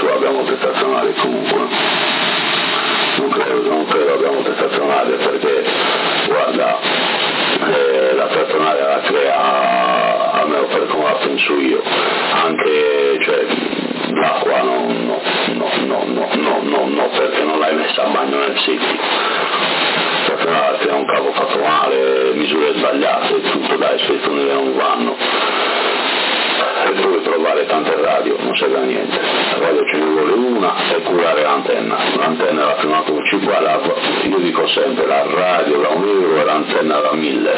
tu abbia molte stazionali comunque. Non credo abbia molte stazionali, perché guarda, la stazionale la crea, almeno per come la penso io, anche cioè l'acqua no, perché non l'hai messa a bagno nel City. La crea un cavo fatto male, misure sbagliate, tutto, dai, questi tunneli non vanno. E puoi trovare tante radio, non serve a niente. La radio ce ne vuole una e curare l'antenna. L'antenna è la prima cosa principale, io dico sempre, la radio da €1 e l'antenna da 1000.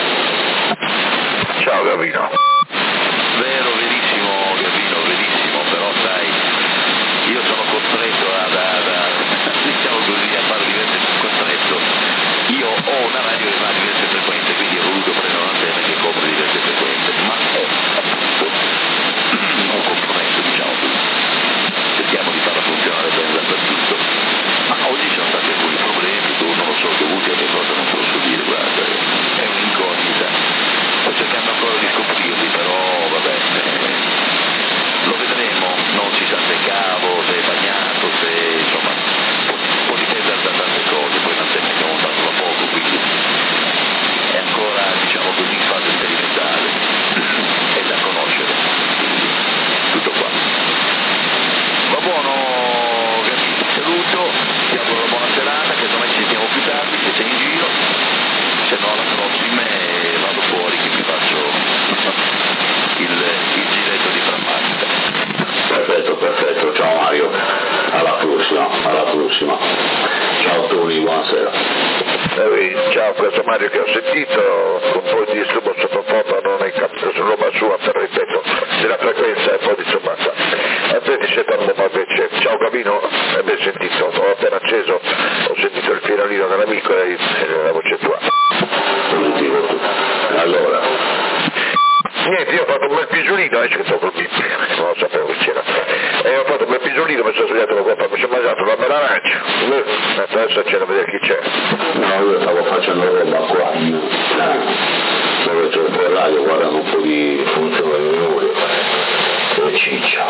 Ciao Gavino. Vero, verissimo Gavino, verissimo, però sai, io sono costretto diciamo così, a fare costretto. Io ho una radio che va a diverse frequenze, quindi ho voluto prendere un'antenna che copre diverse frequenze, ma è appunto un compromesso, diciamo così. Cerchiamo di farla funzionare bene dappertutto. Ma oggi ci sono stati alcuni problemi, non lo so, dovuti a che cosa non posso dire, guarda, è un'incognita. Sto cercando ancora di scoprirli, però vabbè, lo vedremo, non si sa se è cavo, se è bagnato, se insomma può dipendere da tante cose, poi l'antenna che ho montato da poco, quindi è ancora, diciamo così, in fase sperimentale, è da conoscere, quindi tutto qua. Va buono, Gabi, ti saluto, ti auguro una buona serata, che domani ci sentiamo più tardi, se sei in giro, se no alla prossima vado fuori che mi faccio il giretto di Frammarica. Perfetto, ciao Mario, alla prossima. Ciao Tony, buonasera. Ciao, questo Mario che ho sentito, con un po' di disturbo sottofondo, non è capito su roba sua, però ripeto, della frequenza è un po' disturbata. A te ti sento un po' invece. Ciao Gabino, ben sentito, ho appena acceso, ho sentito il finalino dell'amico e la voce tua. Positivo. Allora. Niente, io ho fatto un bel pisolino, c'è stato col bip, non lo sapevo che c'era. E ho fatto un bel pisolino, mi sono svegliato con qua, mi sono mangiato una bella arancia. Adesso c'è da vedere chi c'è. No, io stavo facendo roba qua, dove c'è il radio, guardando un po' di funzione di memoria, e ciccia.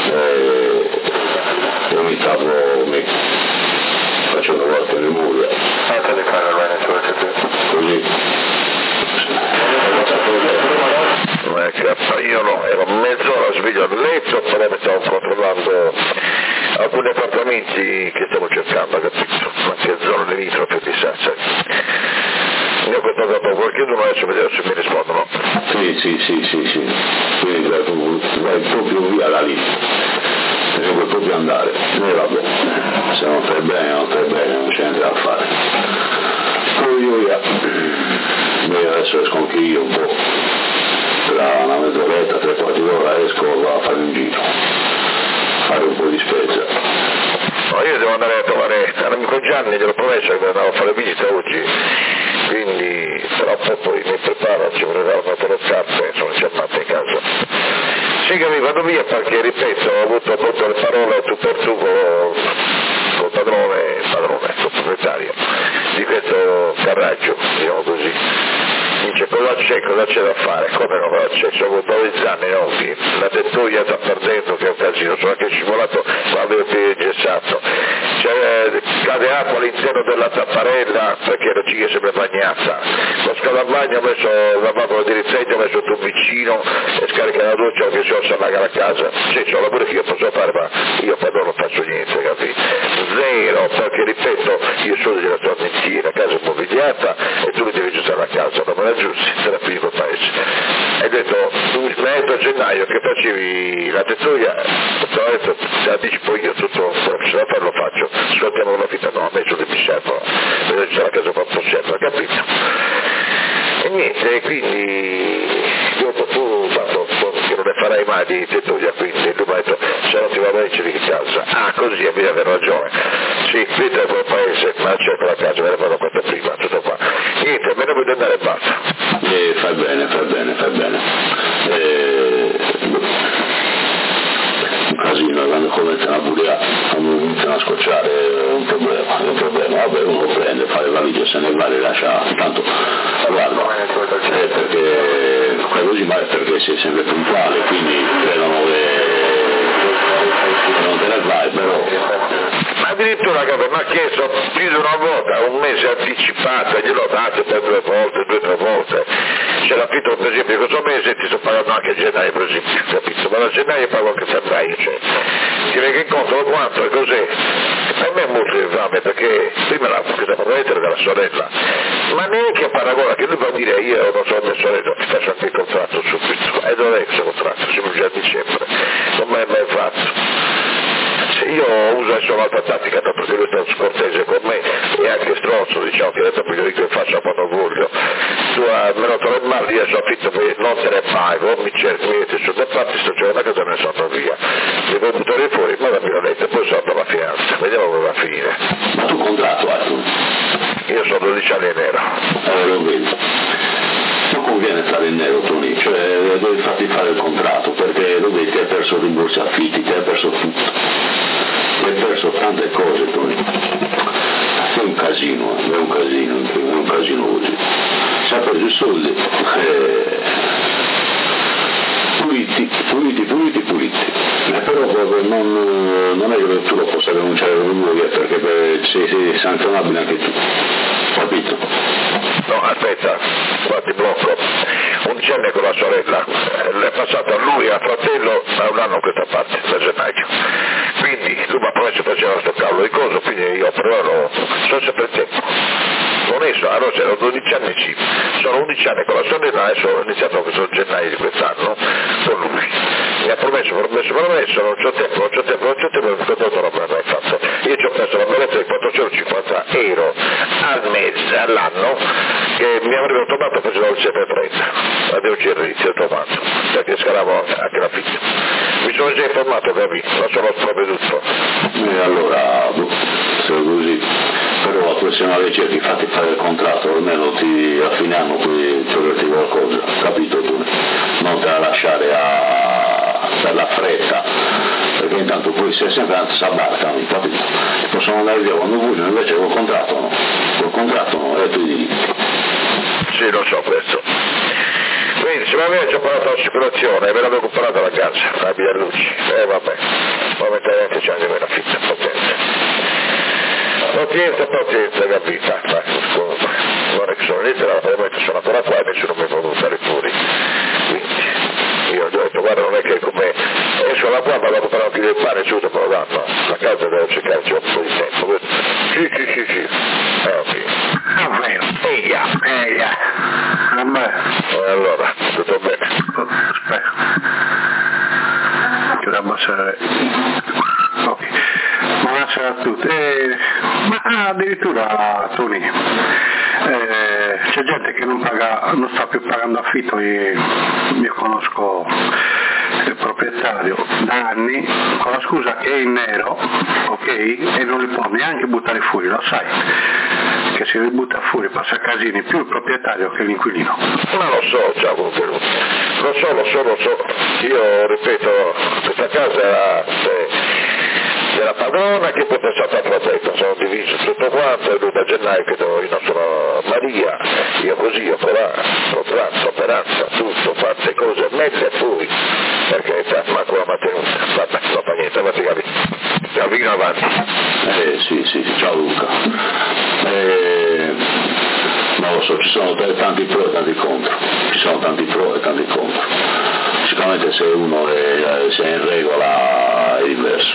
Io mi stavo facendo qualche memoria. Così. Io no, ero mezz'ora sveglio al letto, però mi stavo controllando alcuni appartamenti che stavo cercando, capito? Anche zone limitrofe di Sassari. Ne ho contattato qualcuno, adesso vediamo se mi rispondono. Sì. Quindi vai proprio via da lì. Perché puoi proprio andare. E vabbè, se non stai bene, non c'è niente da fare. Poi io adesso esco anche io un po'. Tra una mezz'oretta, 3/4 d'ora esco, vado a fare un giro, fare un po' di spesa. No, io devo andare a trovare l'amico Gianni, gliel'ho promesso che andavo a fare visita oggi, quindi tra un po' poi mi preparo, ci vorrà una le scarpe, sono giornate in casa. Sì che mi vado via perché, ripeto, ho avuto appunto le parole tu per tu col padrone, col proprietario di questo carraggio, diciamo così. Dice cosa c'è da fare, come no, cosa c'è, sono 12 anni, no? La tettoia sta perdendo, che è un casino, sono anche scivolato quando ero più ingessato, cade acqua all'interno della tapparella perché la ciglia è sempre bagnata, lo scaldabagno ho messo la valvola di rizzegno, ho messo un vicino e scarica la doccia perché se no si allaga la casa, sì, c'ho lavoro che io posso fare, ma io poi non faccio niente, capito? Zero, perché ripeto, io sono della tua mentira, la casa è mobiliata e tu mi devi aggiustare la casa, non me la aggiusti, te la pigli col paese. Hai detto, tu mi hai detto a gennaio che facevi la tettoia, te l'ho detto, te la dici poi io tutto quello che c'è da fare lo faccio, scontiamo la vita, no, a me sono mi servono, vedo c'è la casa quanto serve, capito? E niente, quindi io tu tanto che non ne farai mai di tettoia, quindi lui mi ha detto se non ti va bene ci di casa. Ah, così avevi ragione. Sì, qui è quel paese, ma c'è quella casa, me ne vado questa prima, tutto qua. Niente, me ne voglio andare e basta. Fai bene. Un casino, quando cominciano a bureare, quando cominciano a scocciare è un problema, vabbè uno lo prende, fa le valigie, se ne va, le lascia, tanto guarda, perché fai così, ma è perché sei sempre puntuale, quindi credono che non te ne va chiesto più di una volta, un mese anticipato, gliel'ho dato per 2 volte, 2 o 3 volte. Se l'affitto per esempio questo mese ti sto pagando anche gennaio per esempio, capito? Ma da gennaio pago anche febbraio, cioè. Ti rendi conto quanto è così? Per me è molto infame perché prima questa probabilmente era della sorella, ma neanche a paragone che lui va a dire io non so mia sorella, ti faccio anche il contratto subito. E dov'è questo contratto? Siamo già a dicembre, non mi è mai fatto. Io uso adesso un'altra tattica, tanto che lui è stato scortese con me e anche stronzo, diciamo che adesso io dico che faccio quando voglio. Tu me lo trovi male, io so affitto, non te ne pago, mi cerchi, mi metti su da parte, sto giocando a casa e me ne sono via. Mi vuoi buttare fuori, ma dammi la lettera, poi sono la fianza, vediamo come va a finire. Ma tu contratto hai tu? Io sono 12 anni in nero. Lo vedi. Non conviene stare in nero, Tony, cioè devi farti fare il contratto, perché lo vedi, ti hai perso i rimborsi affitti, ti hai perso tutto, ti hai perso tante cose, Tony. È un casino così. Si ha preso i soldi, puliti. Però non è che tu lo possa denunciare con lui, perché sei sanzionabile anche tu, capito? No, aspetta, qua ti blocco. 11 anni con la sorella, è passato a lui e al fratello da un anno a questa parte, da gennaio. Quindi lui mi ha promesso che faceva sto cavolo di coso, quindi io però sono sempre il tempo. Onesto, allora c'erano 12 anni sì, sono 11 anni con la sorella, adesso ho iniziato questo gennaio di quest'anno con lui. Mi ha promesso, non c'ho tempo, il contratto non me l'ha mai fatto. Io ci ho perso la bolletta di 450 euro al mese, all'anno, che mi avrebbero tomato facevo il 730, la devo inizio tomato, perché scalavo anche la figlia. Mi sono già informato, capito? Non sono sprovveduto. E allora, se è così, però la prossima legge ti fatti fare il contratto, almeno ti affiniamo qui toglierti qualcosa, capito tu? Non te la lasciare per la fretta, perché intanto poi sei sempre andato a barca, capito? Possono andare via quando vogliono, invece col contratto no, è tu i diritti. Sì, lo so questo. Quindi se mi aveva già parlato l'assicurazione, me l'avevo comprata la casa, la Bialucci, vabbè, momentanamente c'è anche meno affitta, pazienza, capita, comunque, non è che sono lettera, probabilmente sono ancora qua e nessuno mi può buttare fuori, quindi io ho detto guarda non è che come esco da qua, ma dopo però chi del pane su dopo lo danno, la casa devo cercarci un po' di tempo, sì, ok. Eia. Allora, tutto bene. Aspetta. Che da abbassare. Ok. Buonasera a tutti. Ma addirittura Tony, c'è gente che non sta più pagando affitto, io conosco il proprietario da anni con la scusa che è in nero, ok, e non li può neanche buttare fuori, lo sai che se li butta fuori passa casini più il proprietario che l'inquilino. Ma lo so, ciao, lo so, io ripeto, questa casa era padrona che poi è stata protetta, sono diviso tutto quanto, e lui da gennaio che io sono Maria, io così, io provato, operanza, tutto, fatte cose, messe fuori, perché ma con la mantenuta, vabbè, non fa niente, ma ti capisci, vino avanti. Sì, ciao Luca. Non lo so, ci sono tanti pro e tanti contro. Sicuramente se uno se è in regola è diverso.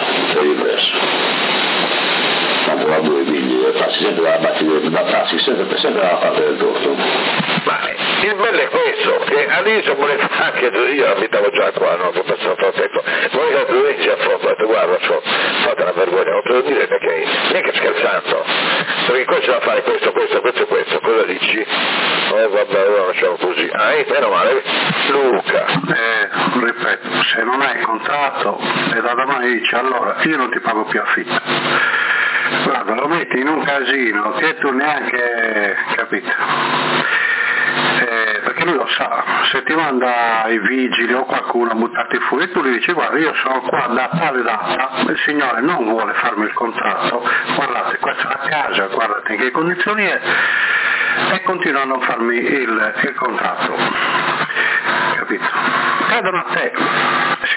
Tanto va due figli, passi sempre dalla parte del torto. Ma il bello è questo, che all'inizio voleva anche io abitavo già qua, no? Che ho passato tanto tempo, volevo due a fondo, ho detto guarda, fate una vergogna, non te lo dire neanche scherzando, perché qua c'è da fare questo, cosa dici? Vabbè, allora lasciamo così. Meno male, Luca. Ripeto, se non hai contratto e da domani dici allora io non ti pago più affitto, guarda, lo metti in un casino che tu neanche capito. Perché lui lo sa, se ti manda i vigili o qualcuno a buttarti fuori, tu gli dici guarda io sono qua da tale data, il signore non vuole farmi il contratto, guardate questa è la casa, guardate in che condizioni è, e continua a non farmi il contratto, capito? Cadono a te,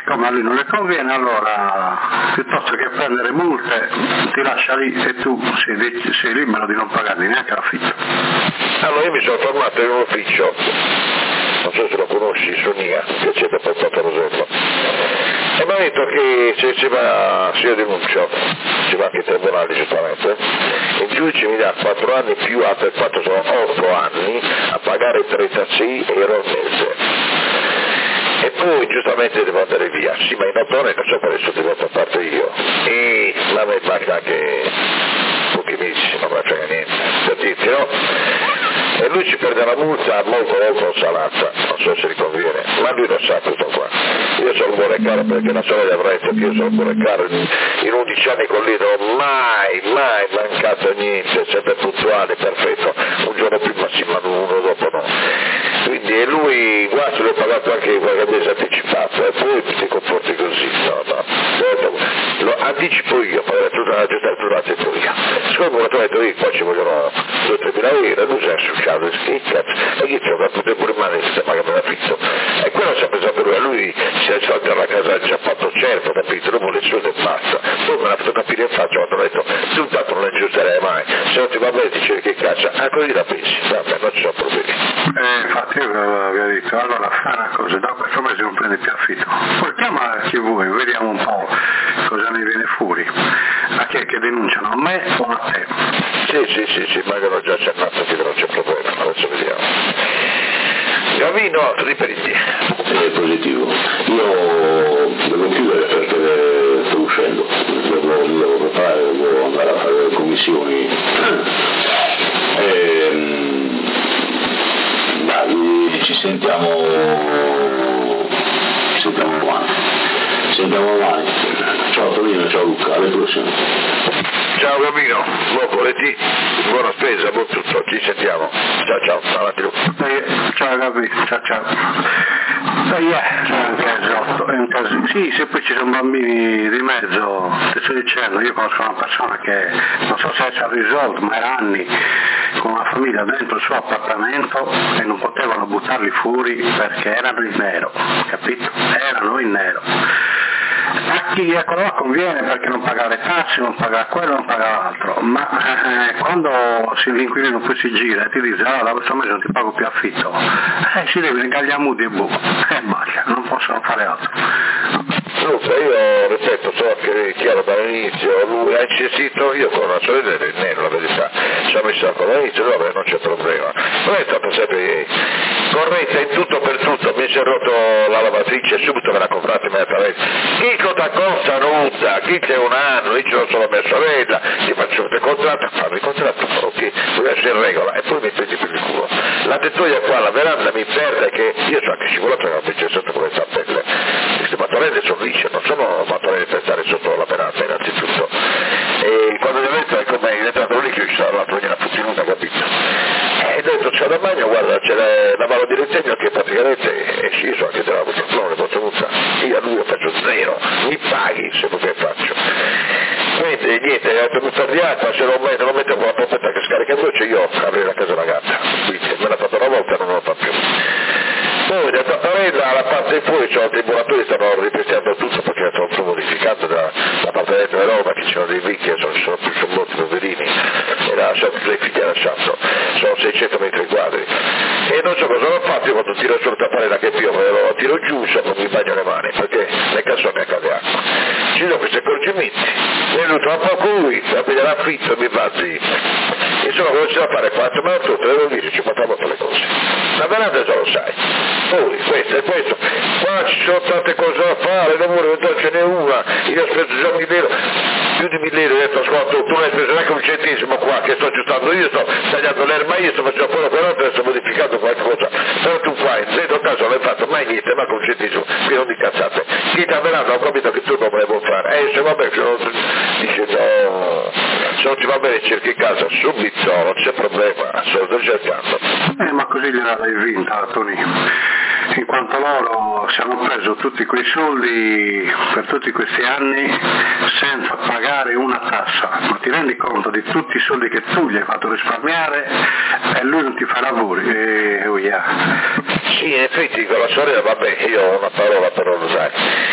siccome a lui non le conviene, allora piuttosto che prendere multe ti lascia lì e tu sei libero di non pagargli neanche l'affitto. Allora io mi sono fermato in un ufficio, non so se lo conosci, Sonia, che c'è da Porta Rosello, e mi ha detto che se io denuncio, ci va anche in tribunale giustamente, il giudice mi dà 4 anni più altri 4, sono 8 anni a pagare 36 euro al mese. E poi giustamente devo andare via, sì, ma in 8 anni non so quale soddisfatto a parte io, e la me manca anche pochi mesi, non me ne frega niente, per dirti, no? E lui ci perde la multa molto salata, non so se gli conviene, ma lui lo sa tutto qua. Io sono un buon caro perché la storia di Avrezzo, che io sono un buon caro, in 11 anni con lui non ho mai mancato niente, sempre puntuale, perfetto, un giorno prima sì, ma uno dopo no. Quindi lui, guarda, l'ho pagato anche qualche mese anticipato, e poi ti comporti così, no, lo anticipo io, poi tutta la giornata anticipo io. Siccome ho detto io, qua ci vogliono 2-3 mila euro, lui si è associato, che cazzo, e io c'ho da poter pure male se pagano l'affitto. E quello si è pensato lui si è saltato alla casa, ci ha fatto certo, capito, non vuole soldi e basta. Poi me l'ha fatto capire in faccia, quando ho detto, tu tanto non aggiusterei mai, se non ti va bene dicevi che caccia, così la pensi, vabbè, non ci sono problemi. Infatti io avevo detto, allora fai una cosa, da questo mese non prendi più affitto, poi chiama chi vuoi, vediamo un po' cosa ne viene fuori, a chi è che denunciano, a me o a te? Sì, ma che l'ho già accennato che non c'è problema, adesso vediamo. Gavino, riprendi. È positivo. Io devo chiudere perché sto uscendo, mi devo preparare, devo andare a fare le commissioni. Dai, ci sentiamo domani. Ciao Tonino, ciao Luca, alle prossime. Ciao Gavino, buon voletì, buona spesa, buon tutto, ci sentiamo. Ciao, avanti Luca. Ciao Gabi, ciao. È un caso. Sì, se poi ci sono bambini di mezzo, ti sto dicendo, io conosco una persona che non so se è risolto, ma era anni con una famiglia dentro il suo appartamento e non potevano buttarli fuori perché erano in nero, capito? Erano in nero. A chi quello là conviene perché non paga le tasse, non paga quello, non paga l'altro, ma quando l'inquilino poi si gira e ti dice da questo mese non ti pago più affitto, si deve ingagliare mudi e buco, e basta, non possono fare altro. Luca, io ripeto, so che è chiaro dall'inizio, lui ha insistito, io con la sorella del nero, la verità, ci ha messo dall'inizio, vabbè, non c'è problema. Lei è stata sempre corretta in tutto per tutto, mi si è rotto la lavatrice, subito me l'ha comprata immediatamente. Chi cosa costa nuda, chi c'è un anno, io ce l'ho solo mia sorella, ti faccio il contratto, fammi il contratto, ok, vuoi essere in regola, e poi mi prendi per il culo. La tettoia qua, la veranda mi perde che io sono anche scivolato che non c'è sotto con le zappelle. Queste mattonelle sono lisce, non sono mattonelle per stare sotto la veranda innanzitutto. E quando gli ho detto, ecco, è diventato lì che ci stava la togliera puttinuta, capito? E ho detto, c'è da bagno, guarda, c'è la mano di Retegno che praticamente è sciso anche della non le posso usare. Io a lui lo faccio zero, mi paghi se non che faccio. Quindi niente, ho tenuto di acqua, se lo metto con la pompetta che scarica il dolce, io avrei la casa una gatta, quindi me l'ha fatto una volta e non lo fa più. Poi da Tapparella alla parte di fuori c'è un tribunatore, stanno ripetendo tutto perché è stato modificato dall'appartamento di Roma, che ci sono dei ricchi, sono più molti poverini, e l'ha lasciato, le figlie ha lasciato, sono 600 metri quadri. E non so cosa l'ho fatto, io quando tiro su Tapparella che piove, lo tiro giù, non mi bagno le mani, perché le cassone a cade acqua. Ci do questi accorgimenti, è venuto a poco lui, a vedere l'affitto e mi va zitto. Insomma, cosa c'è da fare? 4 ma 8, te devo dire, ci facciamo le cose. La veranda già lo sai. Poi, questo e questo. Qua ci sono tante cose da fare, lavoro, non ce n'è una. Io ho speso già più di 1.000 euro, ho detto, ascolta, tu non hai speso neanche un centesimo qua, che sto aggiustando io, sto tagliando l'erba io, sto facendo quello per l'altro e sto modificando qualcosa. Però tu qua, in questo caso non hai fatto mai niente, ma con un centesimo, qui non di cazzate. Chi ti ha veranda ho capito che tu non me ne vuoi fare. Se va bene, dice no, se non ti va bene cerchi casa subito, non c'è problema, sto cercando. Ma così gliel'hai vinta, Tony, in quanto loro si hanno preso tutti quei soldi per tutti questi anni senza pagare una tassa, ma ti rendi conto di tutti i soldi che tu gli hai fatto risparmiare e lui non ti fa lavori? Sì, in effetti con la sorella, vabbè, io ho una parola però lo sai.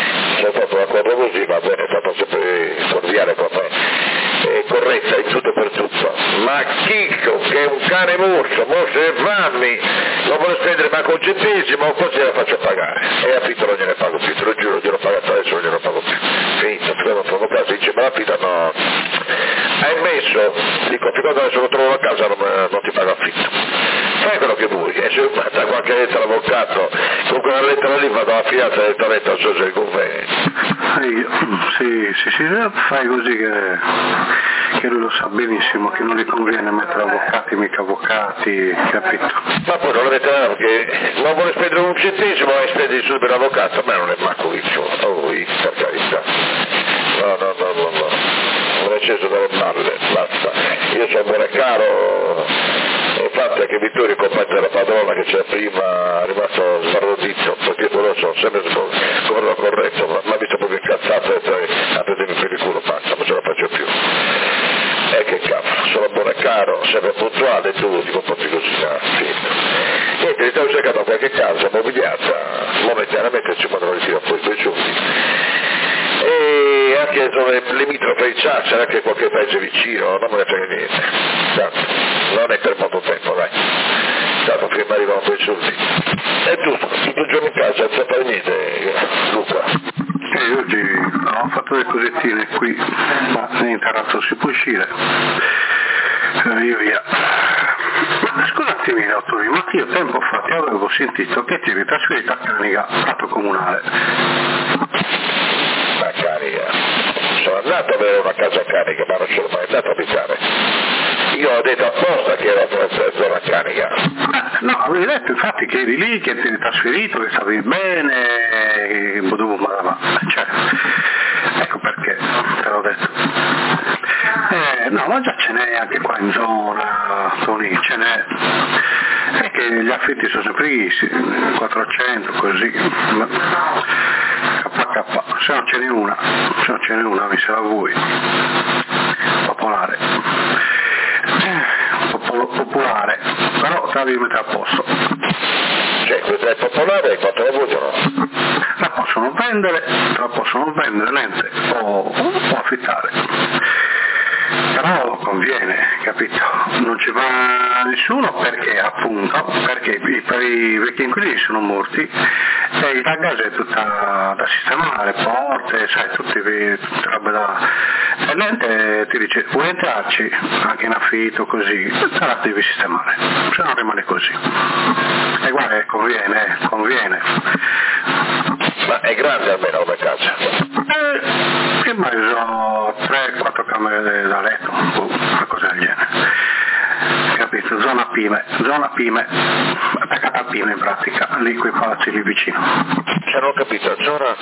sono stato d'accordo così, va bene, è stato sempre cordiale con me, corretta in tutto per tutto, ma Chicco che è un cane morso e fammi, lo vuole spendere ma con centesimo, quasi la faccio pagare, e affitto non gliene pago più, te lo giuro, glielo pago adesso, non glielo pago più, finito, prima non trovo casa, dice ma l'affitto no, hai messo, dico fin quando adesso lo trovo a casa non ti pago affitto, fai quello che vuoi, e se manda qualche lettera all'avvocato, con quella lettera lì vado alla fidanza direttamente al socio di convegno. Sì, fai così che lui lo sa benissimo che non gli conviene mettere avvocati, mica avvocati, capito? Ma poi non lo metterà perché non vuole spendere un centesimo e spende subito per l'avvocato, a me non è manco riccio, per carità. No, non è sceso dalle balle, basta. Io sono buono e caro, il fatto è che Vittorio, il compagno della padrona che c'era prima, è rimasto sbarrodito, perché quello sono sempre corretto corretto, ma mi ha visto proprio incazzato e apretemi per il culo, basta, non ce la faccio più. Che cavolo, sono buono e caro, sempre puntuale, tu ti comporti così, niente, mi stavo cercando qualche casa mobiliata, momentaneamente ci mandano ritiro poi quei giorni. E anche dove limitrofe c'è anche qualche paese vicino, non me ne frega niente, tanto, non è per molto tempo, dai, tanto prima arrivano quei soldi. E tu, tutto il giorno in casa, senza fare niente, Luca? Oggi ho fatto le cosettine qui, ma niente, adesso si può uscire, io via. Scusa un attimino, Tony, ma io tempo fa ti avevo sentito che ti eri trasferito a Canica, Prato Comunale. A Canica? Sono andato ad avere una casa a Canica, ma non sono mai andato a abitare. Io ho detto apposta che ero a zona Canica. No, avevi detto infatti che eri lì, che ti eri trasferito, che stavi bene, cioè, ecco perché te l'ho detto. No, ma già ce n'è anche qua in zona, Tony, ce n'è. È che gli affitti sono sempre 400 così. Se non ce n'è una, mi sarà voi. Popolare, però te la devi mettere a posto. Cioè, questa è popolare e quanto la vogliono? La possono vendere, niente, o affittare. Però conviene, capito? Non ci va nessuno perché i vecchi inquilini sono morti e la casa è tutta da sistemare, porte, sai, tutte robe da... E niente, ti dice, vuoi entrarci anche in affitto così, te la devi sistemare, se no rimane così. E guarda, conviene. Ma è grande almeno come casa? Immagino 3-4 camere da letto, una cosa del genere. Capito? Zona Pime, attaccata a Pime in pratica, lì quei palazzi lì vicino. Cioè non ho capito, zona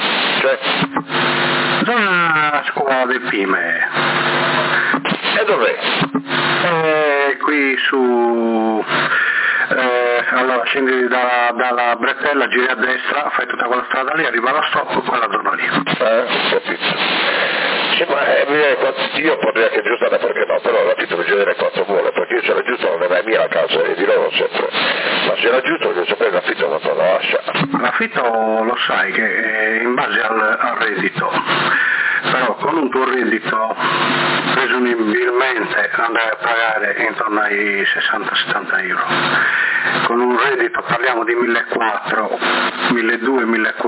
scuola del Pime. E dov'è? Qui su... allora scendi dalla bretella, giri a destra, fai tutta quella strada lì, arriva allo stop, quella zona lì. Capito. Sì, ma io potrei anche aggiustare perché no, però l'affitto mi chiedere quanto vuole, perché io se l'aggiusto non è mia la casa e di loro sempre, ma se l'aggiusto devo sapere l'affitto non te lo lascia. L'affitto lo sai che è in base al reddito, però con un tuo reddito presumibilmente andrai a pagare intorno ai 60-70 euro. Con un reddito parliamo di 1.400, 1.200,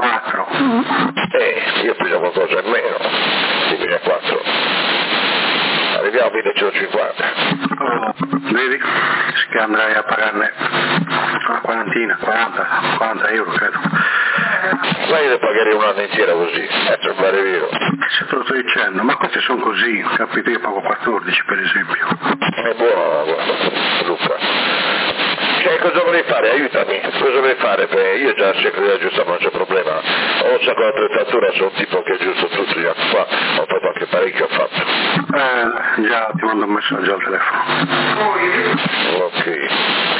1.400. Io piglio qualcosa in meno di 1.400. Arriviamo a 1.150. Vedi? Che andrai a pagarne una quarantina, 40 euro credo. Ma io ne pagherei un anno intero così, per fare vero. Se te lo sto dicendo, ma questi sono così, capito? Io pago 14 per esempio. È buono, Luca. Cioè, cosa vorrei fare? Aiutami, cosa vorrei fare? Io già cerco di aggiustare, non c'è problema. Ho un sacco di attrezzatura, sono un tipo che aggiusto tutto gli anni fa, ho fatto anche parecchio, ho fatto. Già ti mando un messaggio al telefono. Ok.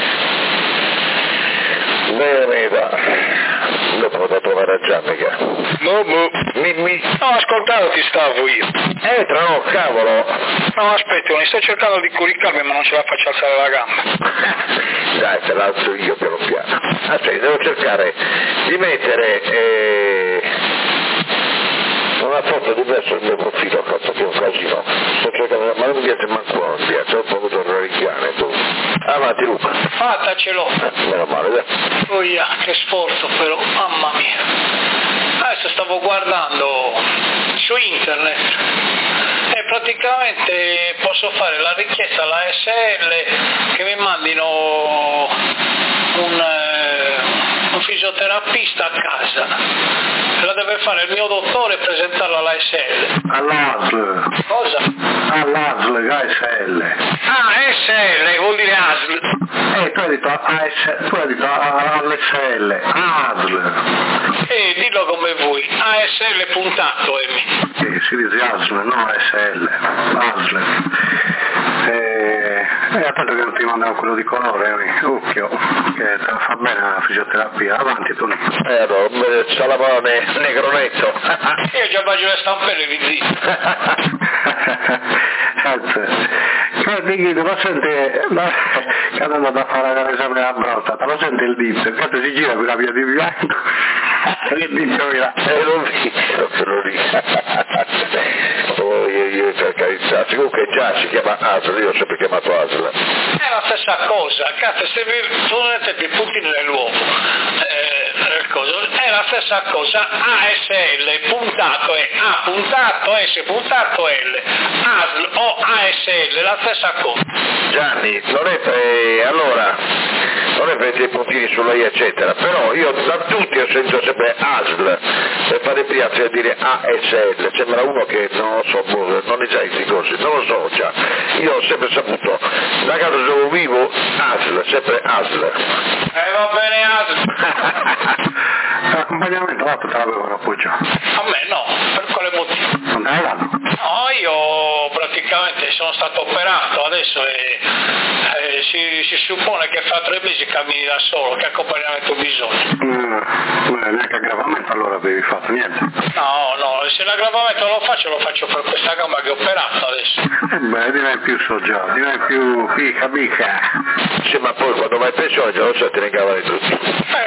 Bene, dopo ho dato una raggianica. No, ascoltavo, ti stavo io. Entra, no, cavolo. No, aspetta, mi sto cercando di coricarmi ma non ce la faccio alzare la gamba. Dai, te l'alzo io piano piano. Aspetta, devo cercare di mettere una foto diversa del mio profilo, cazzo che è un casino. Sto cercando, ma non mi piace manco, non mi piace, ho potuto rarichiare tu. Avanti Luca. Fattacelo. Meno male, dai. Che sforzo però, mamma mia. Adesso stavo guardando su internet e praticamente posso fare la richiesta alla SL che mi mandino un fisioterapista a casa. La deve fare il mio dottore e presentarla alla SL. All'ASL. Cosa? All'ASL, ASL. Ah, SL vuol dire ASL. Tu hai detto ASL, ASL. Dillo come vuoi, ASL puntato Emi. Si dice ASL, no ASL, ASL. Attento che non ti mandano quello di colore, occhio, che fa bene la fisioterapia. Avanti tu. Allora, Salamone, negronetto. Io già faccio le stampelle di zio. Lo sente, che è andato a fare l'esame della prostata, lo sente il dito, infatti si gira per la via di bianco, che dito era? Lo lì. Io per carità, comunque già si chiama ASL, io ho sempre chiamato ASL. È la stessa cosa, cazzo, se tu non metti i puntini nell'uovo, è la stessa cosa, ASL puntato è A puntato S puntato L, ASL o ASL, la stessa cosa. Gianni, non è per i puntini sulla I eccetera, però io da tutti ho sentito sempre ASL, per fare piazza a dire ASL, sembra uno che non lo so, non ne sa questi cose, non lo so già, io ho sempre saputo, da casa dove vivo ASL, sempre ASL. Va bene ASL. L'accompagnamento l'altro te l'avevano appoggiato. A me no, per quale motivo? Non te l'hanno? No, io praticamente sono stato operato, adesso si suppone che fra 3 mesi cammini da solo, che accompagnamento bisogna? Neanche aggravamento allora avevi fatto, niente? No, se l'aggravamento lo faccio per questa gamba che ho operato adesso. Diventi più soggiato, diventi più picca. Sì, ma poi quando vai in pensione già lo sai, te ne cavano tutti.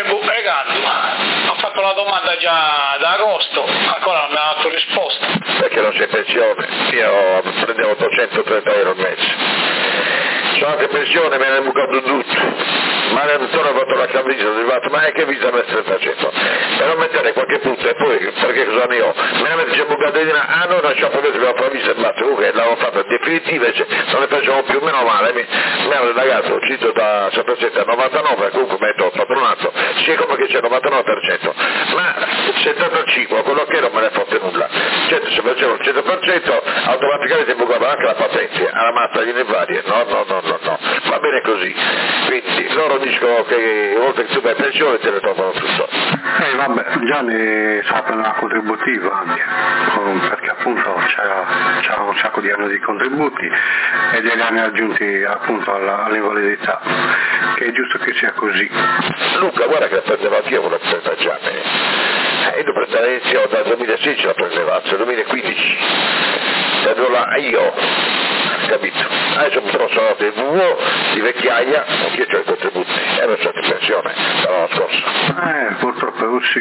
Ho fatto la domanda già da agosto, ancora non mi ha dato risposta. Perché non sei in pensione? Io prendevo 830 euro al mese. Sono anche in pensione, me ne è bucato tutto. Ma non ho fatto la caviglia, ho detto, ma che vita mi stai facendo? Per non mettere qualche punto e poi, perché cosa ne ho? Me la metti bucata di no, non c'ho problemi, abbiamo previsto e basta, comunque l'avevo fatta definitiva, non ne facciamo più, meno male, mi hanno ragazzo, uscito da 7% a 99, comunque metto il patronato, come che c'è il 99%, ma 75, quello che non me ne fotte nulla, certo se facevo il 100% automaticamente bucava anche la patente, alla mazza gliene varie, no, va bene così, quindi loro dicono che oltre che tu vai in pensione te ne trovano tutto. Vabbè, Gianni sa per una contributiva anche, perché appunto c'ha un sacco di anni di contributi e degli anni aggiunti appunto all'invalidità, che è giusto che sia così. Luca, guarda che la prendeva anch'io con la 30 Gianni, io prendeva inizio dal 2016 la prendeva, 2015, io, capito? Adesso mi sono salvato il VO di vecchiaia, anch'io c'ho i contributi, e non sono in pensione dall'anno scorso. Purtroppo è così.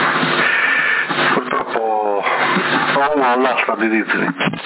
Purtroppo uno all'asta di dirti.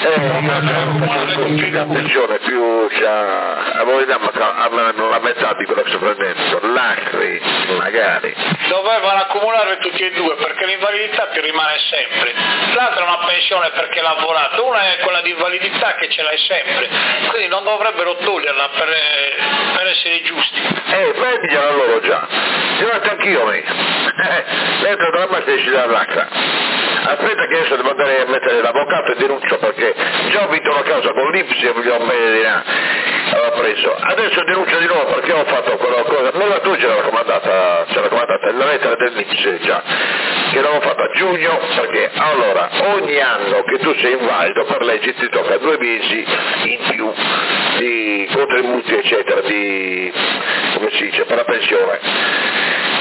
Io ho pensione più avevo la metà di quello che sto prendendo, l'acri magari. Dovevano accumulare tutti e due perché l'invalidità ti rimane sempre. L'altra è una pensione perché hai lavorato, una è quella di invalidità che ce l'hai sempre, quindi non dovrebbero toglierla per essere giusti. Prendigliela loro già, ce l'ho anch'io dentro dalla parte esci dall'acra. Aspetta che adesso devo andare a mettere l'avvocato e denuncio perché già ho vinto una causa con l'Inps e voglio un bene di là, avevo preso. Adesso denuncio di nuovo perché ho fatto quella cosa, me la tu c'era raccomandata la lettera dell'Inps già, che l'avevo fatta a giugno perché allora ogni anno che tu sei invalido per legge ti tocca 2 mesi in più di contributi eccetera, di come si dice, per la pensione.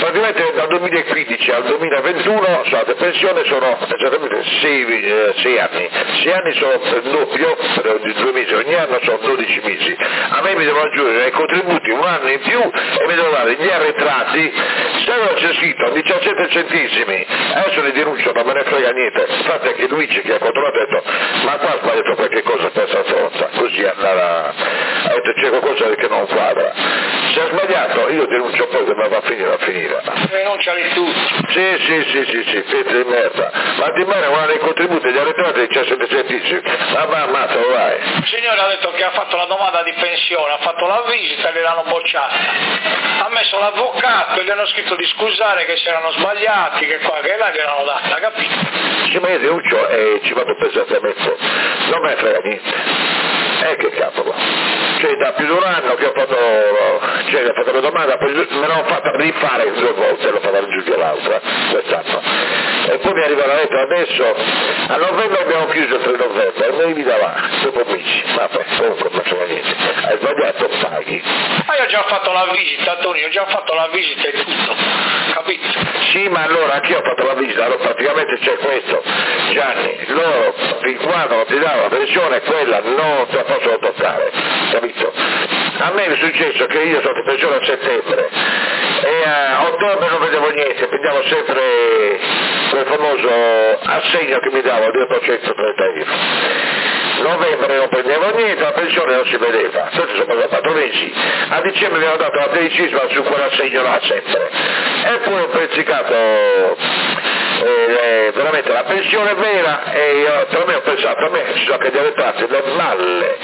praticamente dal 2015 al 2021 la pensione sono esattamente 6 anni, 6 anni sono il doppio per 2 mesi, ogni anno sono 12 mesi, a me mi devono aggiungere ai contributi un anno in più e mi devono dare gli arretrati, se non c'è scritto 17 centesimi, adesso li denuncio, non me ne frega niente, infatti anche Luigi che ha controllato ha detto ma qua ha sbagliato qualche cosa per forza, così andava, ha detto c'è qualcosa che non quadra, se ha sbagliato io denuncio poi che va a finire. Denunciali tutti. Sì, pezzo di merda, ma di mare uno dei contributi degli arretrati è 17 centesimi, ma ammazza, vai. Il signore ha detto che ha fatto la domanda di pensione, ha fatto la visita e gliel'hanno bocciata, ha messo l'avvocato e gli hanno scritto di scusare che si erano sbagliati, che qua che là gliel'hanno data, capito? Sì, ma io denuncio e ci vado pesantemente, non me ne frega niente. Che cavolo, cioè da più di un anno che ho fatto la domanda, poi me l'ho fatta rifare 2 volte, l'ho fatta giù l'altra quest'anno, e poi mi arriva la lettera adesso, a novembre abbiamo chiuso il 3 novembre, e me li dava dopo mesi, vabbè, comunque non c'è niente, hai sbagliato, paghi. Ma io ho già fatto la visita, Tonio, ho già fatto la visita e tutto, capito? Sì, ma allora anch'io ho fatto la visita, allora praticamente c'è questo, Gianni, loro fin quando ti davano la pensione quella non te la possono toccare, capito? A me è successo che io sono in pensione a settembre e a ottobre non vedevo niente, prendevo sempre quel famoso assegno che mi davano di 830 euro. Novembre non prendevo niente, la pensione non si vedeva, sono passati 4 mesi, a dicembre mi hanno dato la 13esima su quell'assegno là sempre, e poi ho pezzicato veramente la pensione vera e io tra me ho pensato, a me ci sono che gli arretrati normale,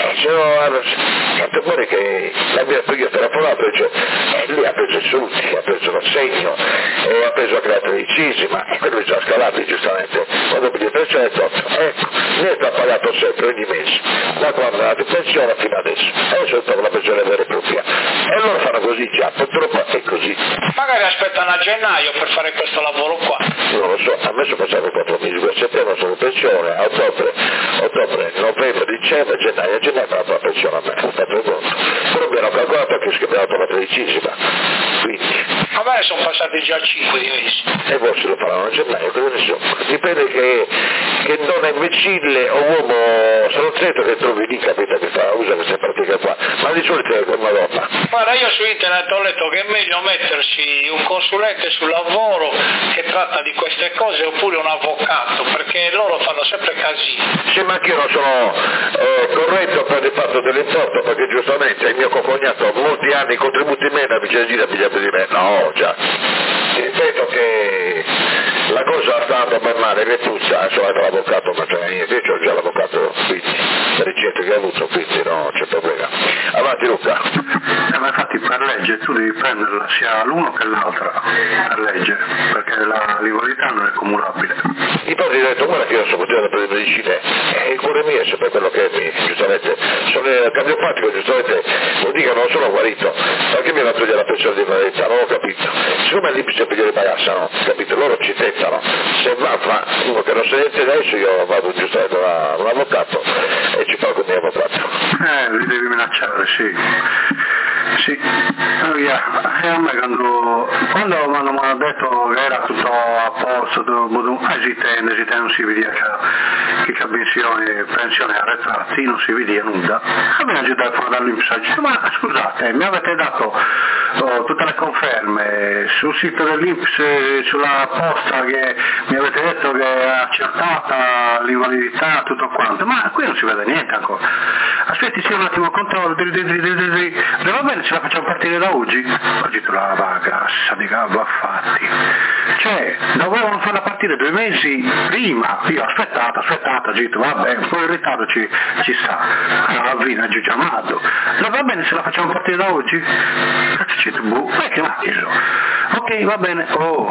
tanto fuori che la mia prima telefonata dice lui ha preso i soldi, ha preso l'assegno e ha preso anche la 13esima e quello già scalato giustamente, quando mi dice ecco, lei sta pagato sempre ogni mese, da quando è andato in pensione fino adesso, adesso è la pensione vera e propria, e loro fanno così già, purtroppo è così. Magari aspettano a gennaio per fare questo lavoro qua. Non lo so, a me sono passati 4 mesi, a settembre sono in pensione, a ottobre, novembre, dicembre, gennaio farà la pensione a me, però mi hanno calcolato che si è dato la 13esima, quindi. A me sono passati già 5 di mesi. E voi se lo faranno a gennaio, cosa ne so? Dipende che donna imbecille o uomo stronzetto che trovi lì, capita, che usa queste pratiche qua, ma di solito è come donna. Guarda, io su internet ho letto che è meglio mettersi un consulente sul lavoro che tratta di queste cose oppure un avvocato, perché loro fanno sempre casino. Sì, ma anch'io non sono corretto per il fatto dell'importo, perché giustamente il mio cognato ha molti anni contributi in meno, mi dice di me, no, già. Ti ripeto che la cosa sta andando per male, che puzza, insomma l'avvocato non c'è niente, io ho già l'avvocato, quindi, per il gente che ha avuto, quindi no, c'è problema. Avanti Luca. Ma infatti per legge tu devi prenderla sia l'uno che l'altra, per legge, perché la rivalità non è cumulabile. I padri hanno detto guarda che io sto continuando a prendere medicine e il cuore mio è sempre quello che è, giustamente, sono cardiopatico, giustamente, lo dico non sono guarito, perché mi hanno togliere la pensione di invalidità, non ho capito. Siccome lì bisogna pigliare pagassano, capito, loro ci tentano, se va fa uno che non sa niente adesso io vado giustamente da un avvocato e ci parlo con il mio avvocato. Li devi minacciare, sì. Sì, via. E a me quando mi hanno detto che era tutto a posto, esitendo non si vedeva che pensione arretrati, non si vedeva nulla. Abbiamo aggiuntato dall'INPS, ma scusate, mi avete dato tutte le conferme sul sito dell'INPS, sulla posta che mi avete detto che è accertata l'invalidità, tutto quanto, ma qui non si vede niente ancora. Aspetti sì un attimo, controllo, va bene, ce la facciamo partire da oggi? Oggi tu la bagassa di cavolo affatti. Cioè, dovevano farla partire 2 mesi prima, io ho aspettato, Gito, vabbè, poi il ritardo ci sta. Allora Vina giù chiamato. Va bene, se la facciamo partire da oggi? Cazzo Gito, che l'ha preso? Ok, va bene,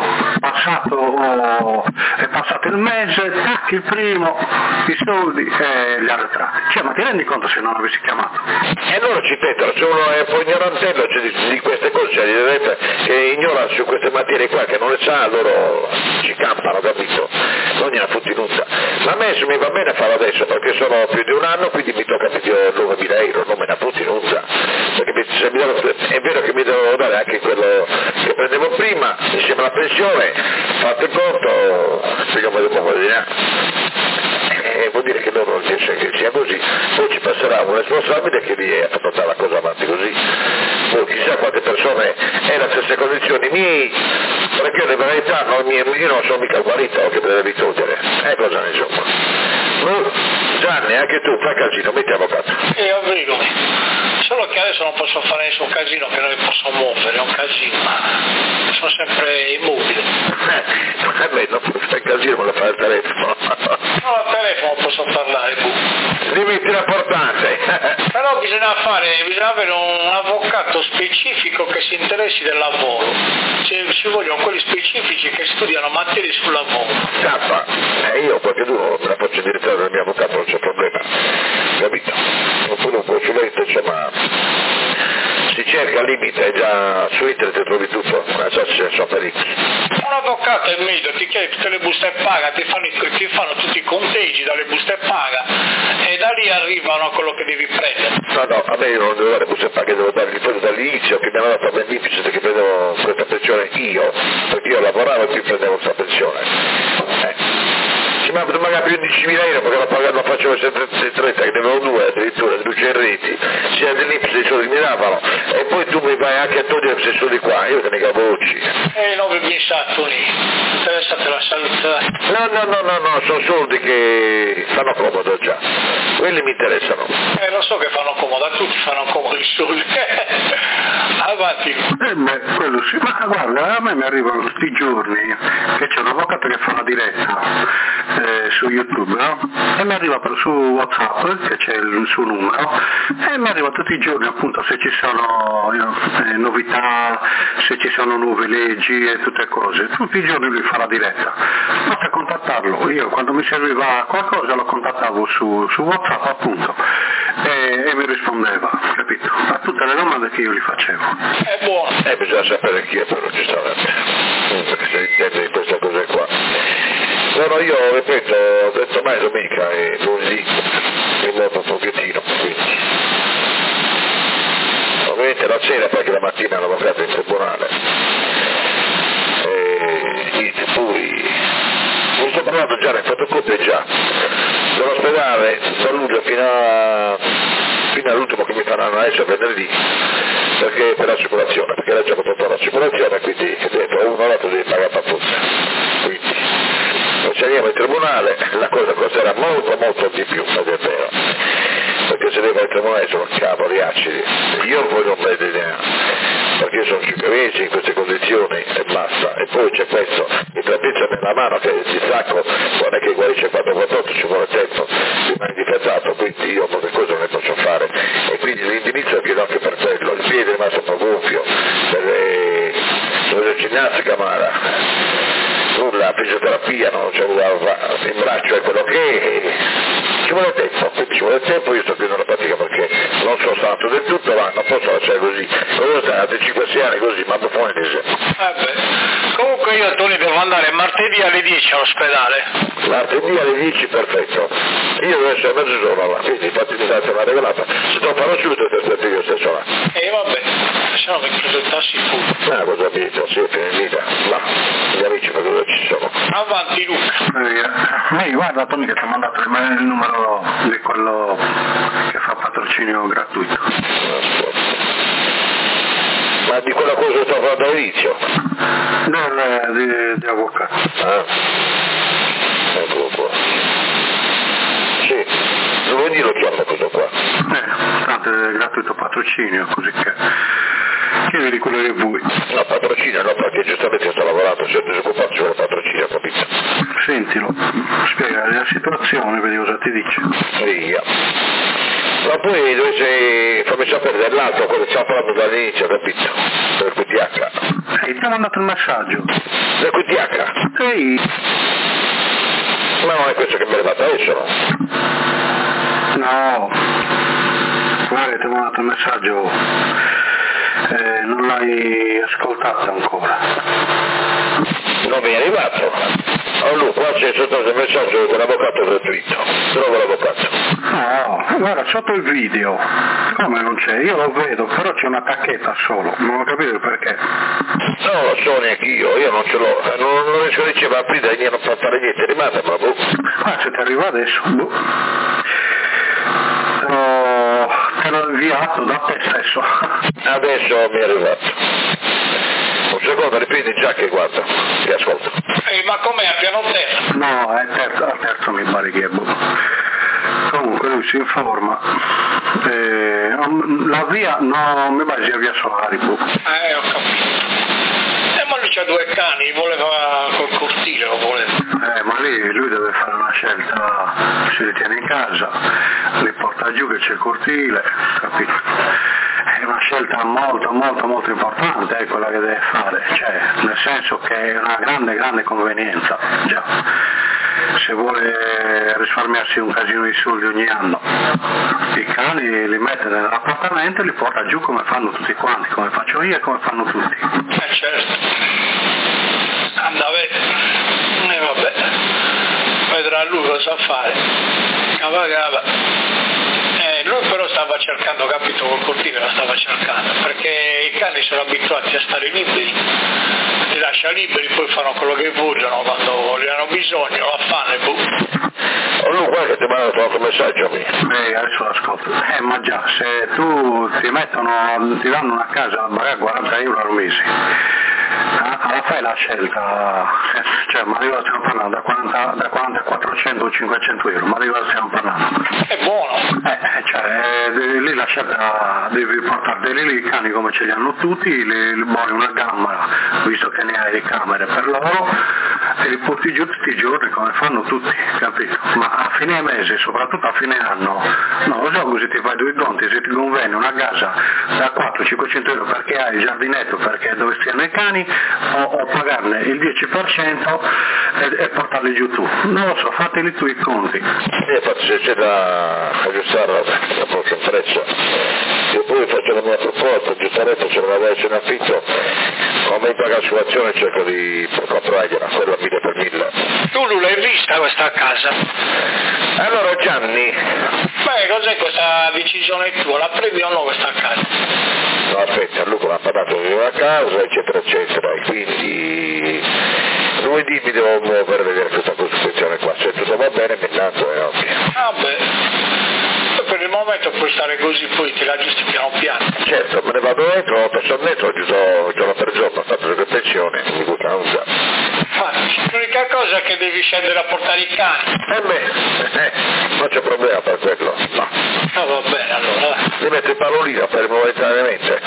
è passato il mese, tac, il primo, i soldi e gli arretrati. Cioè, ma ti rendi conto se non avessi chiamato? E loro ci tentano, se uno è un po' ignorantello di queste cose, che ignora su queste materie qua, che non le sa, loro ci campano, capito? non gliela fotti nulla. Ma a me se mi va bene farlo adesso, perché sono più di un anno, quindi mi tocca più di 9.000 euro, non me ne fotti nulla, perché è vero che mi devo dare anche quello che prendevo prima, insieme alla pensione, fate conto, spiegami dopo vuol dire che loro non riescono che sia così, poi ci passerà un responsabile che riesce a portare la cosa avanti così, poi chissà quante persone è la stessa condizione miei, perché le verità io non sono mica guarito che me devi togliere, cosa ne insomma. Gianni, anche tu fai casino, metti avvocato. Io vedo, solo che adesso non posso fare nessun casino, che non mi posso muovere, è un casino, sono sempre immobile. Beh, non puoi fare casino, me lo fai al telefono. No, al telefono posso parlare, Limiti la portante. Però bisogna avere un avvocato specifico che si interessi del lavoro. Ci vogliono quelli specifici che studiano materie sul lavoro. Zappa, io qualche duro me la faccio direttore del mio avvocato, non c'è problema, capito? Oppure un consulente, insomma, si cerca al limite, già su internet trovi tutto, ma so se sono parecchi. Un avvocato è meglio, ti chiede tutte le buste e paga, ti fanno tutti i conteggi dalle buste e paga e da lì arrivano a quello che devi prendere. No, a me io non devo dare buste e paga, devo dare ripeto dall'inizio che mi aveva fatto beneficio che prendevo questa pensione io, perché io lavoravo e più prendevo questa pensione. Ci mi ha magari più di 11.000 euro perché lo facevo 730, che ne avevo due addirittura, luce e reti, sia dell'Ips dei soldi che mi davano, e poi tu mi vai anche a togliere questi soldi qua, io te ne cavo voci. Non mi pensate, interessate la salute? No, sono soldi che fanno comodo già, quelli mi interessano. Lo so che fanno comodo, a tutti fanno comodo i soldi. Avanti. Quello sì, ma guarda, a me mi arrivano tutti i giorni che c'è un avvocato che fa una diretta su YouTube, no? E mi arriva su WhatsApp, che c'è il suo numero, e mi arriva tutti i giorni appunto se ci sono novità, se ci sono nuove leggi e tutte cose, tutti i giorni lui fa la diretta, basta contattarlo, io quando mi serviva qualcosa lo contattavo su WhatsApp appunto e mi rispondeva, capito? A tutte le domande che io gli facevo. È buono. Bisogna sapere chi è però giustamente, perché se intende di queste cose qua. No, io ripeto, ho detto mai domenica e lunedì mi muovo un pochettino, quindi ovviamente la sera perché la mattina l'avvocato è in tribunale e poi mi sto provando già le fotocopie già dall'ospedale da luglio fino all'ultimo che mi faranno adesso venerdì, perché per l'assicurazione, perché l'ha già fatto l'assicurazione, quindi dentro un lato devi pagare la puzza, quindi se andiamo in tribunale la cosa costerà molto di più, ed è vero, perché se devo al tribunale sono cavoli acidi, io poi non vedo idea, perché io sono 5 mesi in queste condizioni e basta, e poi c'è questo, mi trapezza nella mano che il sacco non è che guarisce 448, ci vuole tempo, rimane difettato, quindi io molte cose non le posso fare, e quindi l'indennizzo chiedo anche per quello, il piede è rimasto un po' gonfio, delle ginnastica mara. La fisioterapia non c'è il braccio è quello che ci vuole tempo, quindi ci vuole tempo, io sto chiudendo la pratica perché non sono stato del tutto, ma non posso lasciare così, come sono altri 5-6 anni così, ma buffone di sé. Comunque io Tony devo andare martedì alle 10 all'ospedale. Martedì alle 10, perfetto. Io devo essere mezzogiorno là, quindi infatti mi date una regolata, se non farò subito ti aspetto io stesso là. Vabbè, se no mi presentassi pure. Cosa mi dice, sì, finita, là, gli amici per cosa ci sono. Avanti Luca. Guarda Tony che ti ho mandato il numero di quello che fa patrocinio gratuito. Ma di quella cosa che sto facendo all'inizio? Di avvocato. Eccolo qua. Sì, lunedì lo chiamo questo qua. Tanto è gratuito patrocinio, così che chiedi di quello che vuoi. No, patrocinio no, perché giustamente sto lavorando, se disoccupato ci vuole patrocinio, capito? Sentilo, spiega la situazione, vedi cosa ti dice. Via. Ma poi dovesse fammi sapere dell'altro, quello che stiamo parlando dall'inizio, capito? Del QTH. Ti ho mandato il messaggio. Del QTH? Sì. Ma non è questo che mi è arrivato adesso, no? No. Guarda, ti ho mandato il messaggio. Non l'hai ascoltato ancora. Non mi è arrivato. Allora, qua c'è sotto il messaggio dell'avvocato gratuito. Trova l'avvocato. No, guarda, sotto il video. Come non c'è? Io lo vedo, però c'è una tacchetta solo. Non ho capito perché. No, lo so neanche io non ce l'ho. Non riesco a ricevere aprire e non fa fare niente, rimandammela, boh. Ah, se ti arriva adesso, boh. Te l'ho inviato da te stesso. Adesso mi è arrivato. Un secondo, ripeti già che guarda, ti ascolto. Ma com'è, a piano terra? No, è al terzo mi pare che è boh. Comunque lui si informa. La via, no, mi pare sia via Solari, boh. Ho capito. Ma lui c'ha 2 cani, voleva col cortile, lo voleva. Ma lui deve fare una scelta, si li tiene in casa, li porta giù che c'è il cortile, capito? È una scelta molto importante quella che deve fare, cioè nel senso che è una grande convenienza, già. Se vuole risparmiarsi un casino di soldi ogni anno, i cani li mette nell'appartamento e li porta giù come fanno tutti quanti, come faccio io e come fanno tutti. Certo. Vabbè, vedrà lui cosa fare. Cavagava. Lui però stava cercando, capito, col cortile la stava cercando, perché i cani sono abituati a stare liberi, li lascia liberi, poi fanno quello che vogliono quando li hanno bisogno, lo fanno e boh. Allora guarda che ti mando un messaggio a me. Adesso l'ascolto. Ma già, se tu ti danno una casa a 40 euro al mese, alla fai la scelta, cioè ma di cosa stiamo parlando? Da 40 a 400 o 500 euro, ma di cosa stiamo parlando? È buono. Lì la scelta, devi portare lì i cani come ce li hanno tutti, li buoni una gamma, visto che ne hai le camere per loro, e li porti giù tutti i giorni come fanno tutti, capito? Ma a fine mese, soprattutto a fine anno, non lo so, così ti fai 2 conti, se ti conviene una casa da 400-500 euro perché hai il giardinetto, perché dove stiano i cani, o pagarne il 10% e portarli giù tu. Non lo so, fateli tu i conti. Infatti se c'è da aggiustare la poca freccia, io poi faccio la mia proposta, giustamente c'è una vecchia in affitto, come paga l'assicurazione cerco di comprargliela, quella 1000 per 1000. Tu l'hai vista questa casa? Allora Gianni. Beh, cos'è questa decisione tua? La previ o no questa casa? No, aspetta, Luca mi ha parlato di una casa, eccetera, e quindi lunedì mi devo muovere a vedere questa costruzione qua, se tutto va bene mi tanto è ovvio. Vabbè, per il momento puoi stare così, poi ti aggiusti piano piano. Certo, me ne vado dentro, personalmente ho giusto giorno per giorno, ho fatto le pensioni, mi gusta non già. L'unica cosa è che devi scendere a portare i cani. Non c'è problema per quello, no. Va bene allora. Devi mettere il pallolino per momentaneamente.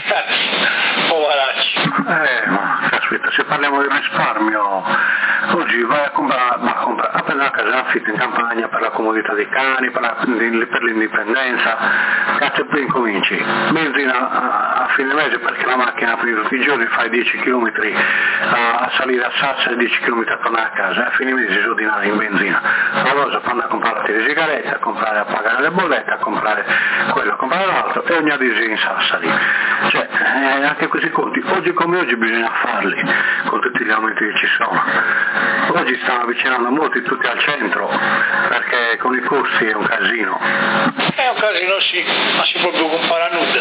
Poveracci. Ma caspita, se parliamo di risparmio, oggi vai a comprare una casa in affitto in campagna per la comodità dei cani, per l'indipendenza, cazzo, e poi incominci. Benzina a fine mese perché la macchina per tutti i giorni fai 10 km a salire a Sassa e 10 km a tornare a casa, a fine mese si ordinare in benzina. Allora puoi andare a comprare le sigarette, a pagare le bollette, a comprare quello, a comprare l'altro e ogni adesivo in Sassari. Cioè, anche questi conti, oggi come oggi bisogna farli, con tutti gli aumenti che ci sono. Oggi stanno avvicinando molti tutti al centro, perché con i corsi è un casino. È un casino sì, ma si può più comprare nulla.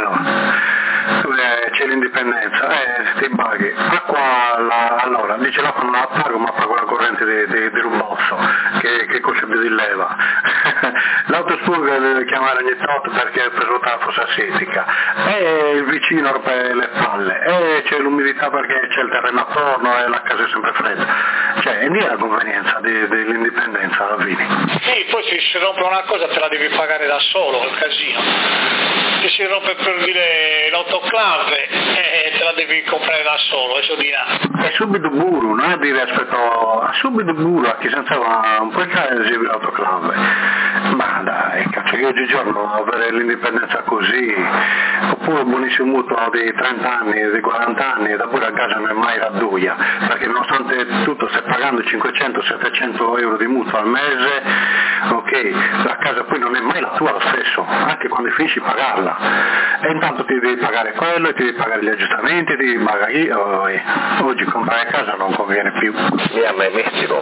Allora, c'è l'indipendenza, ti paghi. Allora, dice la non la pago, ma pago la corrente di Rubozzo, che costa più di leva. L'autospurga deve chiamare ogni tot perché ha preso la fossa settica, e il vicino rompe le palle, e c'è l'umidità perché c'è il terreno attorno e la casa è sempre fredda. Cioè, è lì la convenienza dell'indipendenza alla fine. Sì, poi se si rompe una cosa te la devi pagare da solo, il casino. Se si rompe per dire l'autoclave, te la devi comprare da solo, è ordinario. È subito burro, non è dire aspetta, subito burro a chi senza un po' di l'autoclave. Ma dai, cazzo, io oggigiorno avere l'indipendenza così, oppure buonissimo mutuo di 30 anni, di 40 anni, e da pure a casa non è mai raddoia, perché nonostante tutto stai pagando 500-700 euro di mutuo al mese, ok? La casa poi non è mai la tua lo stesso, anche quando finisci di pagarla, e intanto ti devi pagare quello, e ti devi pagare gli aggiustamenti, ti devi pagare oggi comprare casa non conviene più. Mi ha mai messo.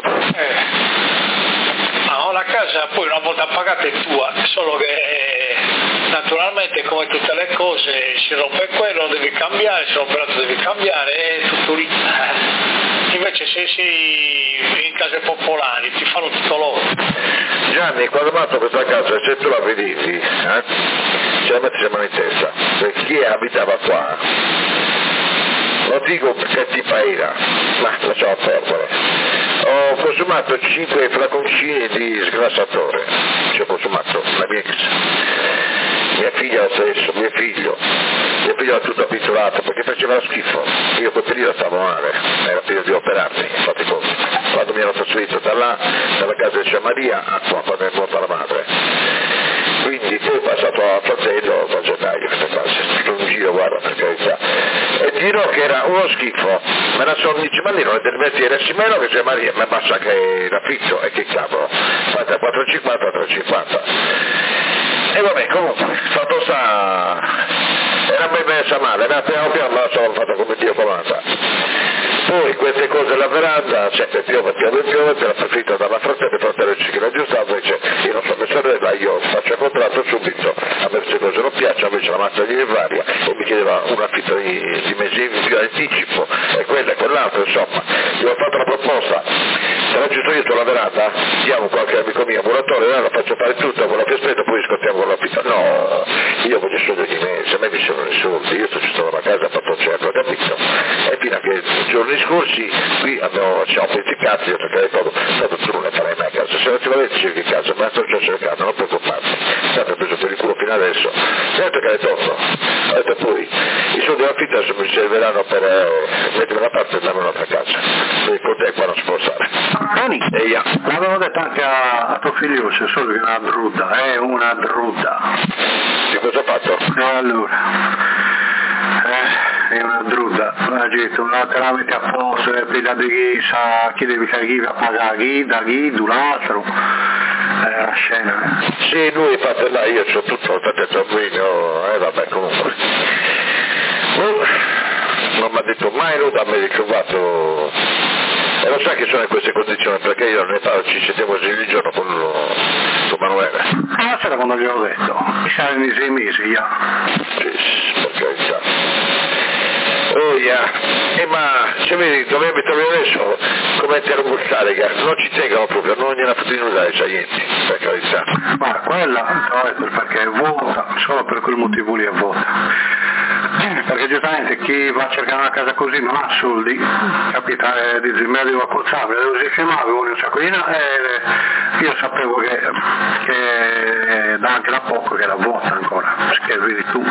No, la casa poi una volta pagata è tua, solo che naturalmente come tutte le cose si rompe quello, devi cambiare, si rompe l'altro, devi cambiare, è tutto lì. Invece se sei in case popolari ti fanno tutto loro. Gianni, quando ho fatto questa casa, se tu la vedevi, ce la metti le mani in testa, per chi abitava qua, lo dico perché tipo era, ma lasciamo perdere. Ho consumato 5 flaconcini di sgrassatore, ci ho consumato la mia ex, mia figlia lo stesso, mio figlio era tutto abituato perché faceva schifo, io quel periodo stavo male, era periodo di operarmi, infatti quando mi ero trasferito dalla casa di Cia Maria a qua, quando è morta la madre, quindi poi ho passato a fratello da gennaio, tutto un giro, guarda, per carità, e dirò che era uno schifo, me la sono dice, ma lì non è del mestiere, sì meno che Cia Maria, ma basta che l'affitto, e che cavolo, fate a 4,50, e vabbè, comunque, fatto sta, era ben messa male, ma piano piano la sono fatta come Dio comanda. Poi queste cose alla veranda, sempre piove, te la preferita dalla fratello dice che l'ha aggiustato, dice io non so che sorella, io faccio il contratto subito, a me queste cose non piacciono, invece la macchina gli varia e mi chiedeva un affitto di mesi in più anticipo, e quello e quell'altro, insomma, io ho fatto una proposta, se l'aggiusto io sulla veranda, diamo qualche amico mio, muratore, lo faccio fare tutto, quello che aspetto, poi scottiamo con l'affitto, no, io voglio soldi di me, se a me mi servono i soldi, io sto stato alla casa, ho fatto certo, capito? E fino a che i giorni scorsi qui ci siamo penticati, io perché tanto tu non ne farai mai a casa, se non ti volete cerchi casa, ma sto già cercando, non preoccuparti, tanto ho preso per il culo fino adesso, certo che hai torto, ho detto poi, i soldi dell'affitto adesso mi serviranno per mettermi da parte e darmi un'altra casa, quindi con te qua non si può stare. Tony, l'avevo detto anche a tuo figlio, c'è solo che è una drudda. Di cosa ha fatto? Allora, è una drudda, ha detto, non te la metti a posto, e poi da chi sa chi devi fare, a pagare chi, da chi, l'altro, la scena. Sì, lui fatto là, io c'ho tutto il tettombino, vabbè comunque. Non mi ha detto mai nulla, mi ha ritrovato, e lo sa che sono in queste condizioni, perché io ne parlo, ci sentiamo così il giorno con Manuele. Ah, c'era quando gli ho detto, mi sarà nei 6 mesi, io. Sì, per carità. Oh ma se vedi dove abitavo adesso, come te lo bussare, non ci tengono proprio, non gliela fate nulla ai salienti, per carità. Ma quella, perché è vuota, solo per quel motivo lì è vuota. Perché giustamente chi va a cercare una casa così non ha soldi, capito? Dice, me la devo accozzare, devo sistemare, avevo un saccolino, e io sapevo che da anche da poco che era vuota ancora, perché vedi tu.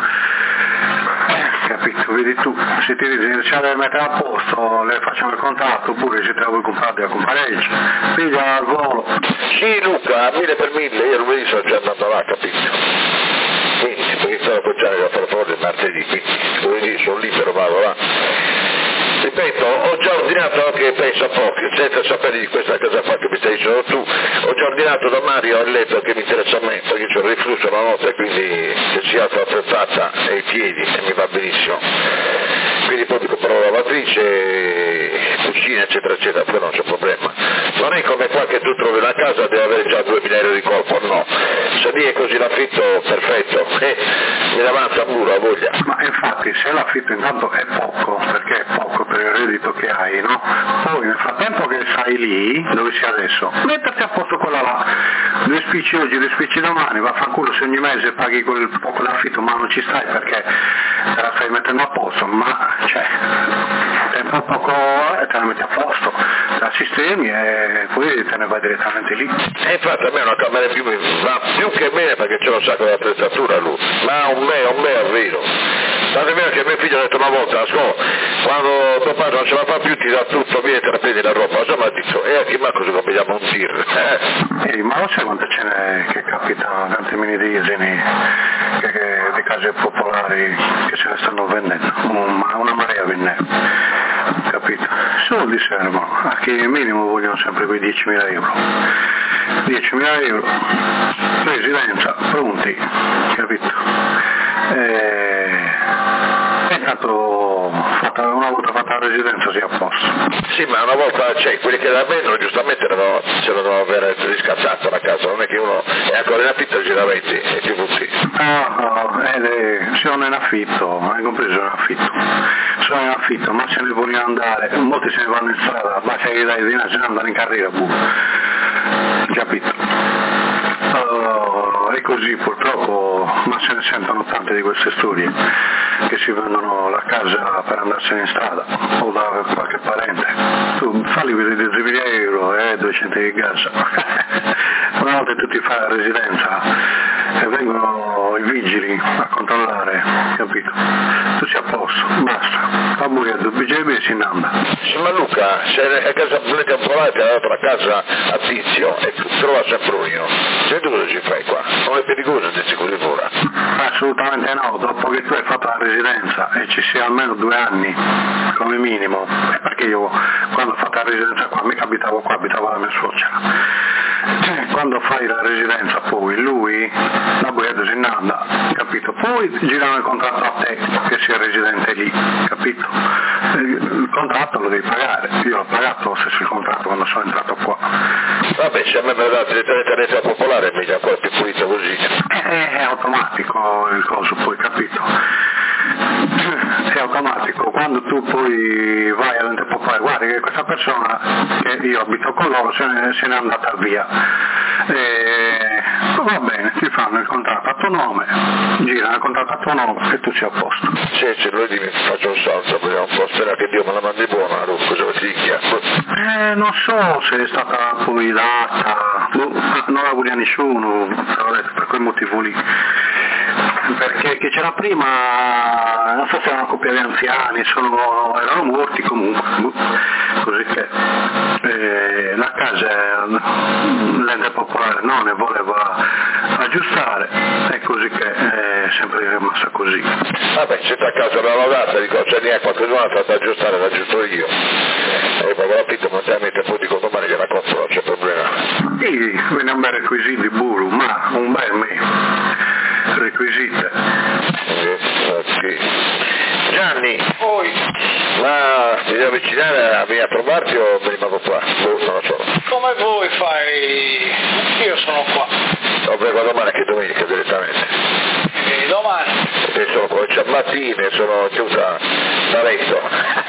Capito, vedi tu, se ti dici se la devi mettere a posto, le facciamo il contratto, oppure se te la vuoi comprare devi compareggi, piglia al volo. Sì Luca, 1000 per 1000, io lunedì sono già andato là, capito? Quindi, perché sono conciato da fare fuori il martedì, quindi lunedì sono libero, vado là. Ripeto, ho già ordinato anche, penso a poco, senza sapere di questa cosa qua che mi stai dicendo tu, ho già ordinato da Mario il letto che mi interessa a me, perché c'ho il riflusso la notte, quindi se si alza la frettata e i piedi e mi va benissimo. Quindi poi mi comprerò la lavatrice, cucina eccetera eccetera, poi non c'è problema. Non è come qua che tu trovi una casa e devi avere già 2.000 euro di colpo, no. Se lì è così l'affitto, perfetto, mi avanza a muro a voglia. Ma infatti se l'affitto intanto è poco, perché è poco per il reddito che hai, no? Poi nel frattempo che stai lì, dove sei adesso, metterti a posto quella là, 2 spicci oggi, 2 spicci domani, vaffanculo se ogni mese paghi quel poco d'affitto, ma non ci stai perché te la stai mettendo a posto, ma cioè, tempo a poco te la metti a posto, la sistemi e poi te ne vai direttamente lì. E infatti a me una camera più va più che bene perché c'è un sacco di attrezzatura lui, ma un me è vero. Tanto è vero che mio figlio ha detto una volta a scuola, quando tuo padre non ce la fa più ti dà tutto, vieni te la prendi la roba, insomma ha detto, e anche Marco si copiamo un tir. Ma lo sai quante ce n'è che capitano, tanti mini diesini, di case popolari che se ne stanno vendendo, una marea vendendo, capito? Soldi servono, a chi minimo vogliono sempre quei 10.000 euro. 10.000 euro, residenza, pronti, capito? E intanto una volta fatta la residenza si è a posto. Sì, ma una volta quelli che la vendono giustamente ce la devono avere riscattata la casa, non è che uno è ancora in affitto e gira 20 e ti butti. Sono in affitto, hai compreso in affitto. Sono in affitto, ma se ne vogliono andare, molti se ne vanno in strada, basta che dai di là, se ne andano in carriera pure. Capito? È così purtroppo, ma se ne sentono tante di queste storie che si vendono la casa per andarsene in strada o da qualche parente. Tu falli vedere 10.000 euro e 200 di gas. Una volta che tu ti fai la residenza e vengono i vigili a controllare, capito? Tu sei a posto, basta. La buia 2 BGB si innanda. Sì, ma Luca, se a casa volete volare ti ha dato la casa a Tizio e tu trova sempre uno, se tu cosa ci fai qua? Non è pericoloso andarsi così fuori? Assolutamente no, dopo che tu hai fatto la residenza e ci sia almeno 2 anni come minimo, perché io quando ho fatto la residenza qua, mi abitavo qua, abitavo la mia suocera. Quando fai la residenza poi lui, la boia si innanda, capito? Poi girano il contratto a te che sei residente lì, capito? Il contratto lo devi pagare, io l'ho pagato lo stesso il contratto quando sono entrato qua. Vabbè, se a me me lo dà direttamente all'età popolare è meglio ancora più pulito così. È automatico il coso poi, capito? È automatico, quando tu poi vai all'ente popolare, guarda che questa persona che io abito con loro se ne è andata via, va bene, ti fanno il contratto a tuo nome, girano il contratto a tuo nome e tu sei a posto. Sì, lui mi faccio un salto, un po' spera che Dio me la mandi buona, cosa ti chiama? Non so se è stata poi data, non la voleva nessuno, per quel motivo lì. Perché chi c'era prima, non so se era una coppia di anziani, erano morti comunque, così che la casa, l'ente popolare non ne voleva aggiustare, e così che è sempre rimasta così. Vabbè, se a casa l'hanno data, dico, c'è niente, qualcuno ha fatto aggiustare, l'aggiusto io. E poi capito, mondialmente poi dico domani che la compro, non c'è problema. Sì, venne un bel requisito di buru, ma un bel requisite. Sì. Gianni, Poi, ma ti devi avvicinare a venire a trovarti o mi rimango qua? Non lo so. come vuoi fai? Io sono qua. Lo prego domani che domenica direttamente. E domani? E sono con le ciabattine, sono chiusa da letto.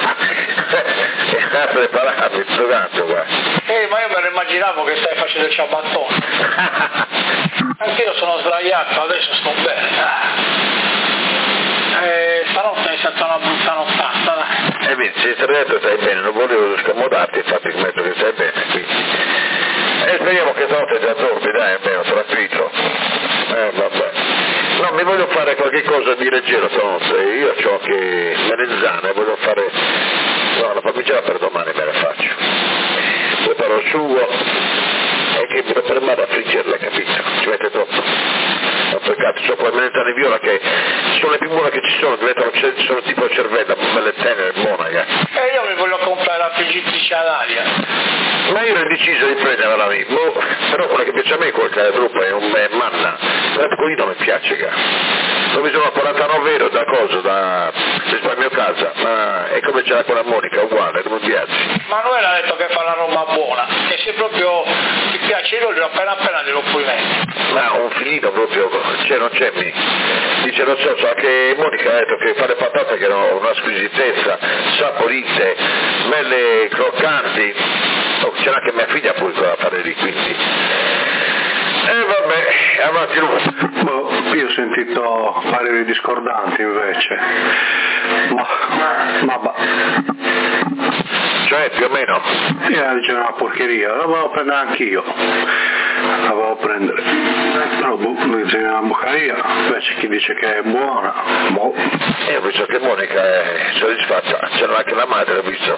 E sta preparando il pranzo qua. Ma io me lo immaginavo che stai facendo il ciabattone. Anch'io sono sdraiato, adesso sto bene. Stanotte mi sento una brutta nottata, dai. Beh, se stai detto stai bene, non volevo scomodarti, infatti scommetto che stai bene, quindi. E speriamo che stanotte già dormi, dai, almeno tranquillo. Vabbè. No, mi voglio fare qualche cosa di leggero stanotte, io ho anche melanzane, voglio fare. No, la parmigiana per domani me la faccio. Preparo il sugo e che mi per male a friggerla, capito? Ci mette troppo. Ho peccato, sono quelle melanzane viola che sono le più buone che ci sono, sono tipo cervella, belle tenere, buone. E io mi voglio comprare la friggitrice ad aria. Ma io ero indeciso di prenderla lì, però quella che piace a me è quel che è truppa, è un manna, però poi non mi piace, non mi sono 49 euro da cosa, da risparmio casa, ma è come c'era quella Monica, uguale, non mi piace. Manuela ha detto che fa la roba buona, e se proprio ti piace io appena glielo puoi mettere. Ma un filino proprio, non c'è mi. Dice non so, sa che Monica ha detto che fa le patate che erano una squisitezza, saporite, belle croccanti, c'era anche mia figlia poi a fare lì, quindi. Vabbè, avanti lui. Io ho sentito pareri discordanti invece, ma cioè più o meno? Io dicevo una porcheria, la volevo prendere anch'io, la volevo prendere, però noi diciamo la Bucaria, invece chi dice che è buona, boh. Io ho visto che Monica è soddisfatta, c'era anche la madre, ho visto.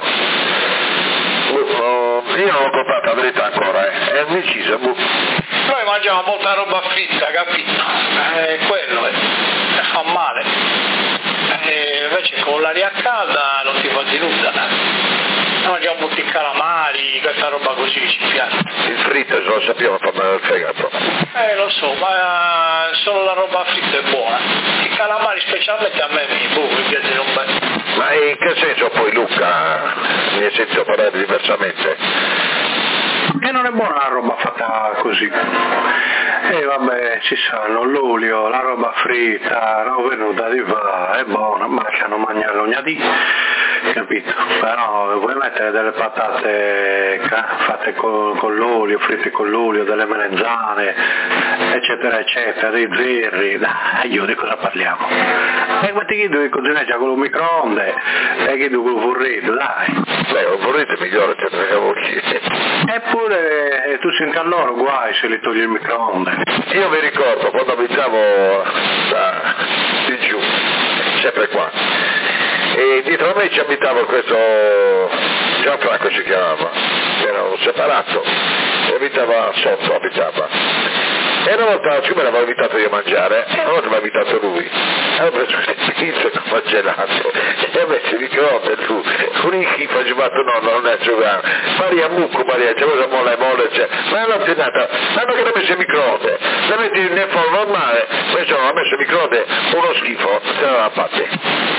Io non l'ho comprata, la verità ancora, è indecisa. Noi mangiamo molta roba fritta, capito? Quello fa male. Invece con l'aria calda non ti fa di nulla. Mangiamo molti calamari, questa roba così ci piace. Il fritto, se lo sappiamo, fa male al fegato. Lo so, ma solo la roba fritta è buona. I calamari specialmente a me mi piacciono bene. Ma in che senso poi, Luca, mi hai sentito parlare diversamente? E non è buona la roba fatta così. E vabbè, ci sanno, l'olio, la roba fritta, no, venuta di va, è buona, ma che hanno mangiato ogni dì, capito? Però vuoi mettere delle patate fatte con l'olio, fritte con l'olio, delle melanzane, eccetera, eccetera, dei zerri, dai, io di cosa parliamo? E quanti chi devi cucinare già con il microonde, e chi devi con il forretto, dai. Beh, un forretto è migliore che le cavocchie. Eppure tu senti allora guai se li togli il microonde. Io mi ricordo quando abitavo di giù, sempre qua, e dietro a me ci abitava questo Gianfranco si chiamava, era un separato, e abitava sotto, e una volta, siccome l'avevo invitato io a mangiare, una volta mi ha invitato lui, avevo preso queste pizze con gelato e ho messo il microonde lui, con il schifo, ha giocato no, non è giocato, Maria Mucco, Maria, c'è cosa molle, ma l'ho tenuta, hanno che l'ha messo il microonde, la metti nel forno normale, questo non ha messo il microonde, uno schifo, se l'aveva fatta.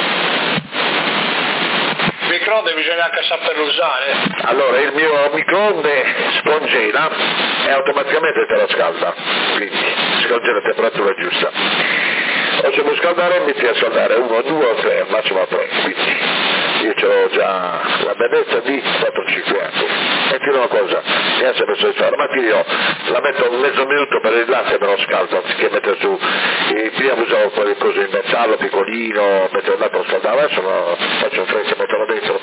Il microonde bisogna anche saperlo usare. Allora, il mio microonde scongela e automaticamente te lo scalda, quindi scongela a temperatura giusta. O se vuoi scaldare, metti a scaldare 1, 2 o 3, al massimo 3, quindi io ce l'ho già la bellezza di 4-5 anni. E ti dico una cosa, mi ha sempre soddisfatto, ma io la metto mezzo minuto per il latte e me lo scaldo, anziché mettere su, prima usavo quelle cose in metallo piccolino, mettere il latte e lo scaldavo, adesso no, faccio un freddo, metterlo dentro,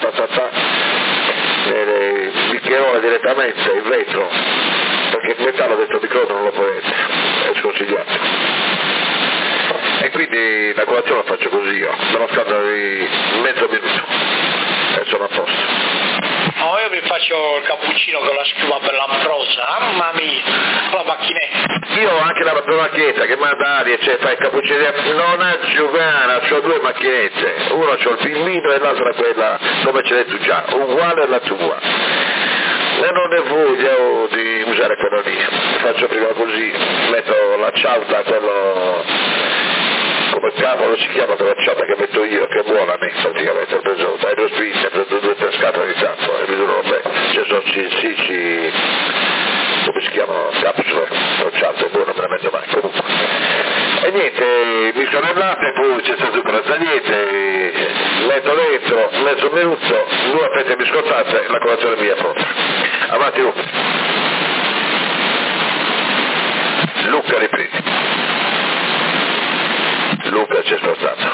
il bicchierone direttamente, il vetro, perché il metallo dentro il microonde non lo puoi mettere, è sconsigliato. E quindi la colazione la faccio così io, me lo scaldo in mezzo minuto e sono a posto. No, io mi faccio il cappuccino con la schiuma per l'amprosa, mamma mia, la macchinetta. Io ho anche la macchinetta che manda aria, cioè fa il cappuccino, non ha giocare, ho 2 macchinette, una c'ho il filmino e l'altra quella, come ce l'hai tu già, uguale alla tua. E non ne voglio di usare quello lì, faccio prima così, metto la cialda, quello... come cavolo si chiama quella cialda che metto io, che è buona praticamente, ho preso Aero Spin, ho preso 2-3 scatole di tanto, e mi durano bene, ci sono come si chiamano, capsule, o cialde, buono, me la metto mai, comunque. E niente, mi sono il latte, poi c'è stato per niente, metto dentro, mezzo minuto, 2 fette biscottate, la colazione mia è pronta. Avanti Luca riprendi. Luca ci è spostato.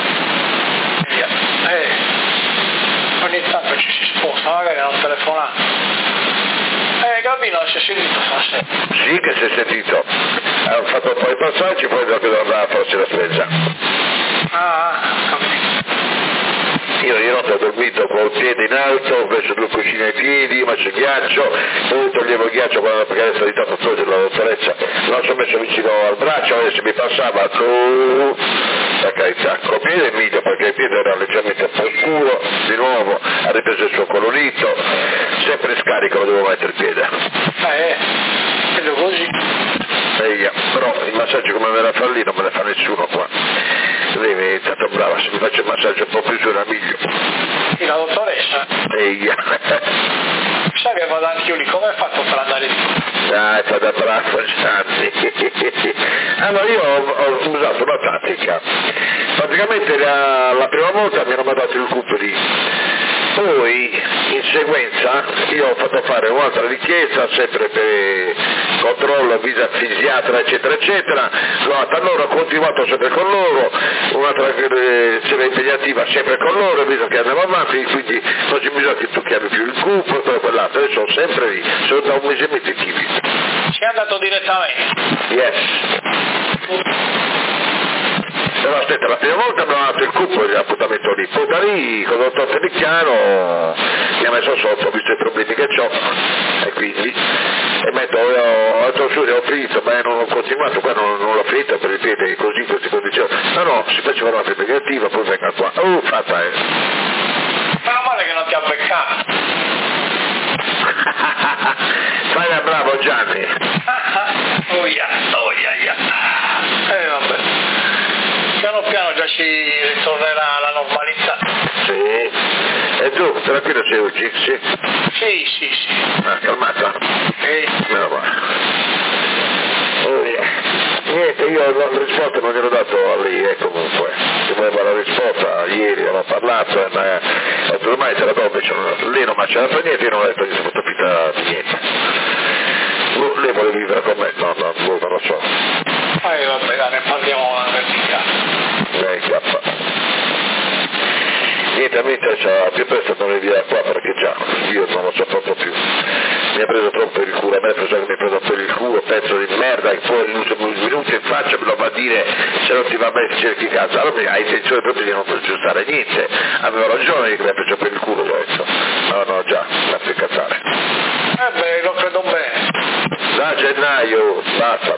Ogni tanto ci si sposta, magari non telefonare. Gabino si è sentito stasera. Sì che si è sentito. Hanno fatto un po' i passaggi, poi dobbiamo andare a farci la spesa. Capito. Io ieri ho dormito con il piede in alto, ho messo 2 cuscine ai piedi, faccio ghiaccio, poi toglievo il ghiaccio perché adesso di tanto fuori della dottoressa, lo sono messo vicino al braccio, adesso mi passava la carità, con il piede in meglio perché il piede era leggermente un po' scuro, di nuovo ha ripreso il suo colorito, sempre in scarico lo devo mettere il piede. Vedo così. Però il massaggio come me la fa lì non me la fa nessuno qua. Lei è stata brava, se mi faccio il massaggio un po' più su era meglio. Sì, la dottoressa? Sai che vado anche io lì, come hai fatto per andare lì? Dai, fa da bravo Gianni. Allora io ho usato una tattica. Praticamente la prima volta mi hanno mandato il cupo lì. Poi in sequenza io ho fatto fare un'altra richiesta sempre per controllo, visa fisiatra eccetera eccetera, l'ho fatta loro, ho continuato sempre con loro, un'altra sera impegnativa sempre con loro, visto che andiamo avanti, quindi non c'è bisogno che tu chiami più il gruppo e tutto quell'altro, io sono sempre lì, sono da un mese e mezzo in Chimico. Sei andato direttamente? Yes. Aspetta, la prima volta abbiamo dato il cupo dell'appuntamento lì, poi da lì con il dottor Pellicchiano mi ha messo sotto, ho visto i problemi che ho, e quindi ho detto su, ho finito, ma non ho continuato, qua non l'ho finito per ripetere così, queste condizioni. No, si faceva una negativa, poi venga qua. Fatta Meno male che non ti ha beccato. Fai la bravo Gianni. Oia. Vabbè. Piano piano già ci ritornerà alla normalità. Sì. E tu, tranquillo sei oggi? Sì. Sì. Calmata? Sì. Meno male. Niente, io la risposta non gliel'ho dato a lei, comunque. Se voleva la risposta, ieri avevo parlato, ma ormai te la do, invece lei non mi ha accennato niente, io non ho detto che si è fatto finta di niente. Lei vuole vivere con me? No, non lo so. Vabbè, ne parliamo alla verticale. Cappa. Niente, a me interessa più presto andare via qua perché già, io non lo sopporto più. Mi ha preso troppo per il culo, a me penso che mi ha preso per il culo, pezzo di merda, e poi l'ultimo minuto in faccia me lo va a dire se non ti va bene cerchi casa. Allora hai intenzione proprio di non aggiustare niente, avevo ragione che mi ha preso per il culo, ho detto. No, già, mi ha fatto incazzare. Lo credo bene. Da gennaio, basta.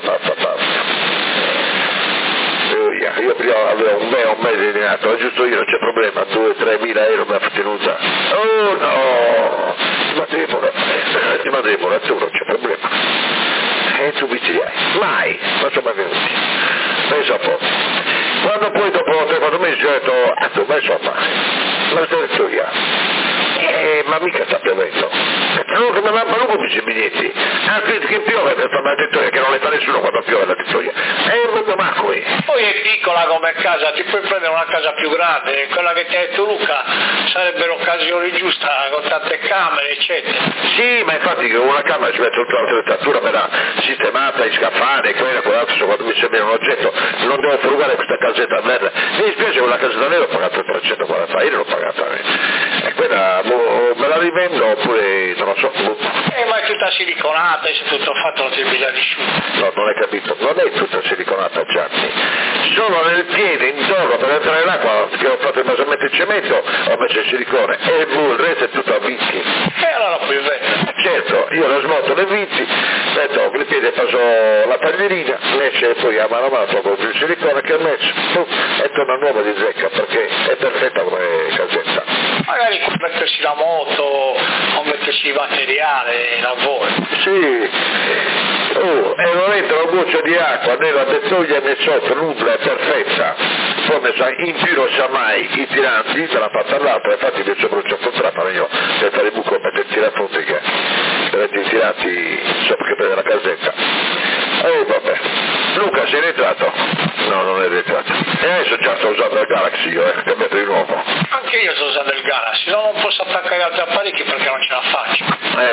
Io prima avevo un mese di nato, giusto io non c'è problema, 2-3 mila euro mi ha tenuta. Oh no! Ti matrimonio, tu non c'è problema. E tu mi hai? Mai, non sono mai venuti. Pensa un po'. Quando poi dopo 3-4 mesi ho detto, ma insomma, ma sto detto io. Ma mica sta piovendo. Allora come va Paluco dice i biglietti. Che piove, mi ha detto che non le fa nessuno quando piove, l'ha detto io. Non ma qui. Poi è piccola come casa, ti puoi prendere una casa più grande, quella che ti ha detto Luca sarebbe l'occasione giusta con tante camere, eccetera. Sì, ma infatti una camera ci mette tutta l'attrezzatura, me l'ha sistemata, i scaffali, quell'altro, quando mi sembra un oggetto, non devo frugare questa casetta nera. Mi dispiace, quella casetta nera ho pagato 340, io non l'ho pagata. E quella me la rivendo oppure non lo so. Ma è tutta siliconata, è tutto fatto, non ti bisogna di asciutto. No, non hai capito, non è tutta siliconata, Gianni. Solo nel piede, intorno, per entrare l'acqua, che ho fatto il basamento in cemento, ho messo il silicone, e il resto è tutto a vizi. E allora puoi vendere. Certo, io lo smonto le vizi, metto il piede, passo la taglierina, esce poi a mano tolgo il silicone che ho messo, e torna nuova di zecca, perché è perfetta come casetta. Magari mettersi la moto o mettersi il materiale, lavoro. Sì, e non entra un goccio di acqua nella bettoia né sotto, nulla, è perfetta. Poi messo in giro sa mai i tiranti, se l'ha fatta all'altra, infatti invece bruciato il trapano io per fare il buco per il tirafonte che per i tiranti sopra che prende la casetta. Vabbè. Luca, sei rientrato? No, non è rientrato. E adesso già sto usando il Galaxy, io, cambiato di nuovo. Anche io sto usando il Galaxy, non posso attaccare altri apparecchi perché non ce la faccio.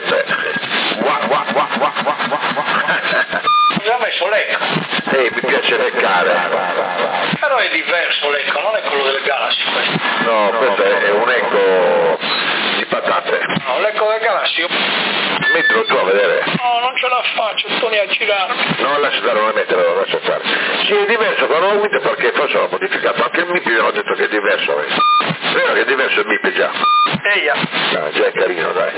Ho messo l'Eco. Mi piace leccare. Però è diverso l'Eco, non è quello del Galaxy questo. No, questo è un Eco di patate. No, l'Eco del Galaxy. Mettilo tu a vedere. No, non ce la faccio, Tony a girare. No, lascia stare, non metterlo, lascia stare. Sì, è diverso, però non guida perché forse l'ho modificato. Anche il MIP mi hanno detto che è diverso. Vero che è diverso il MIP già. Eia. No, già è carino, dai.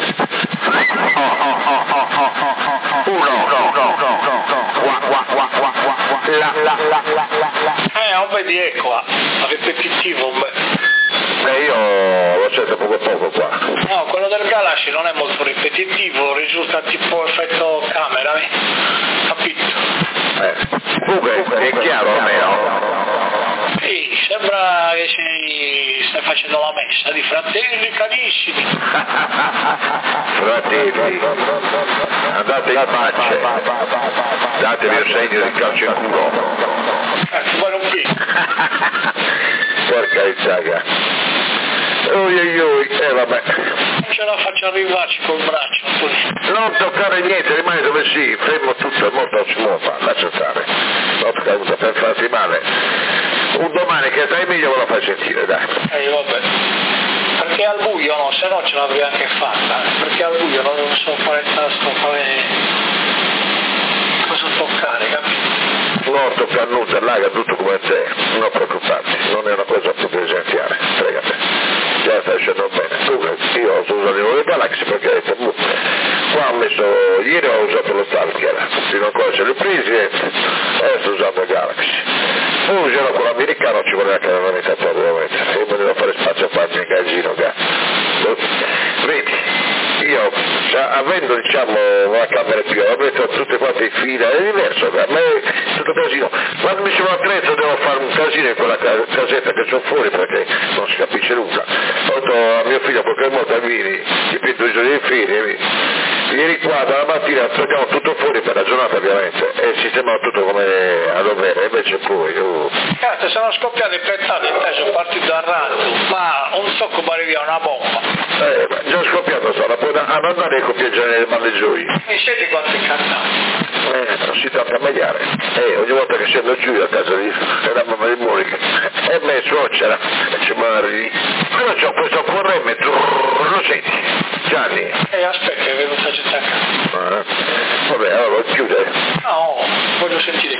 Non vedi, ecco, ripetitivo, io lo sento poco qua. No, quello del Galaxy non è molto ripetitivo, risulta tipo effetto camera, capito? Comunque è chiaro almeno. Sì, sembra che stai facendo la messa di fratelli carissimi. Fratelli, andate in pace, datevi un segno di calcio in culo. Guarda un picco. Porca izzaga. Vabbè. Non ce la faccio arrivarci col braccio. Non toccare niente, rimane dove sì, fermo tutto, è morto si muova, lascia stare. Non toccare per farti male. Un domani che stai meglio me lo fai sentire, dai. Vabbè. Perché al buio no, se no ce l'avrei anche fatta. Perché al buio non so fare il tasto, cosa toccare, capito? Non toccare nulla, là, tutto come come te, non preoccuparti, non è una cosa proprio essenziale, fregate, già sta scendendo bene. Comunque io sto usando le Galaxy perché qua ho messo, ieri ho usato lo Stalker, fino a qua c'è le prese e sto usando il Galaxy. Poi c'era quello americano, ci voleva che aveva iniziato a mettere, e mi devo fare spazio a farmi il casino, vedi, io avendo diciamo una camera più, ho messo tutte quante in fila, è diverso, a me è tutto casino, quando mi sono attrezzo devo fare un casino in quella casetta che c'ho fuori perché non si capisce nulla. Ho detto a mio figlio perché molto vieni, ti pinto i giorni di fine, ieri qua dalla mattina togliamo tutto fuori per la giornata ovviamente e sistemavo tutto come a dovere, invece poi Cazzo, sono scoppiati i pettali in te, sono partito da raggio, ma un tocco pare via una bomba. Già scoppiato sarà, poi ad andare a copiare le mallegioi. Mi siete quanti cantati? Non si tratta a mediare. Ogni volta che scendo giù a casa della mamma di Monica, e me suocera, ci marri. Però c'ho questo corremme, lo senti? Gianni? Aspetta, è venuta a gettare a casa. Vabbè, allora chiude. No, voglio sentire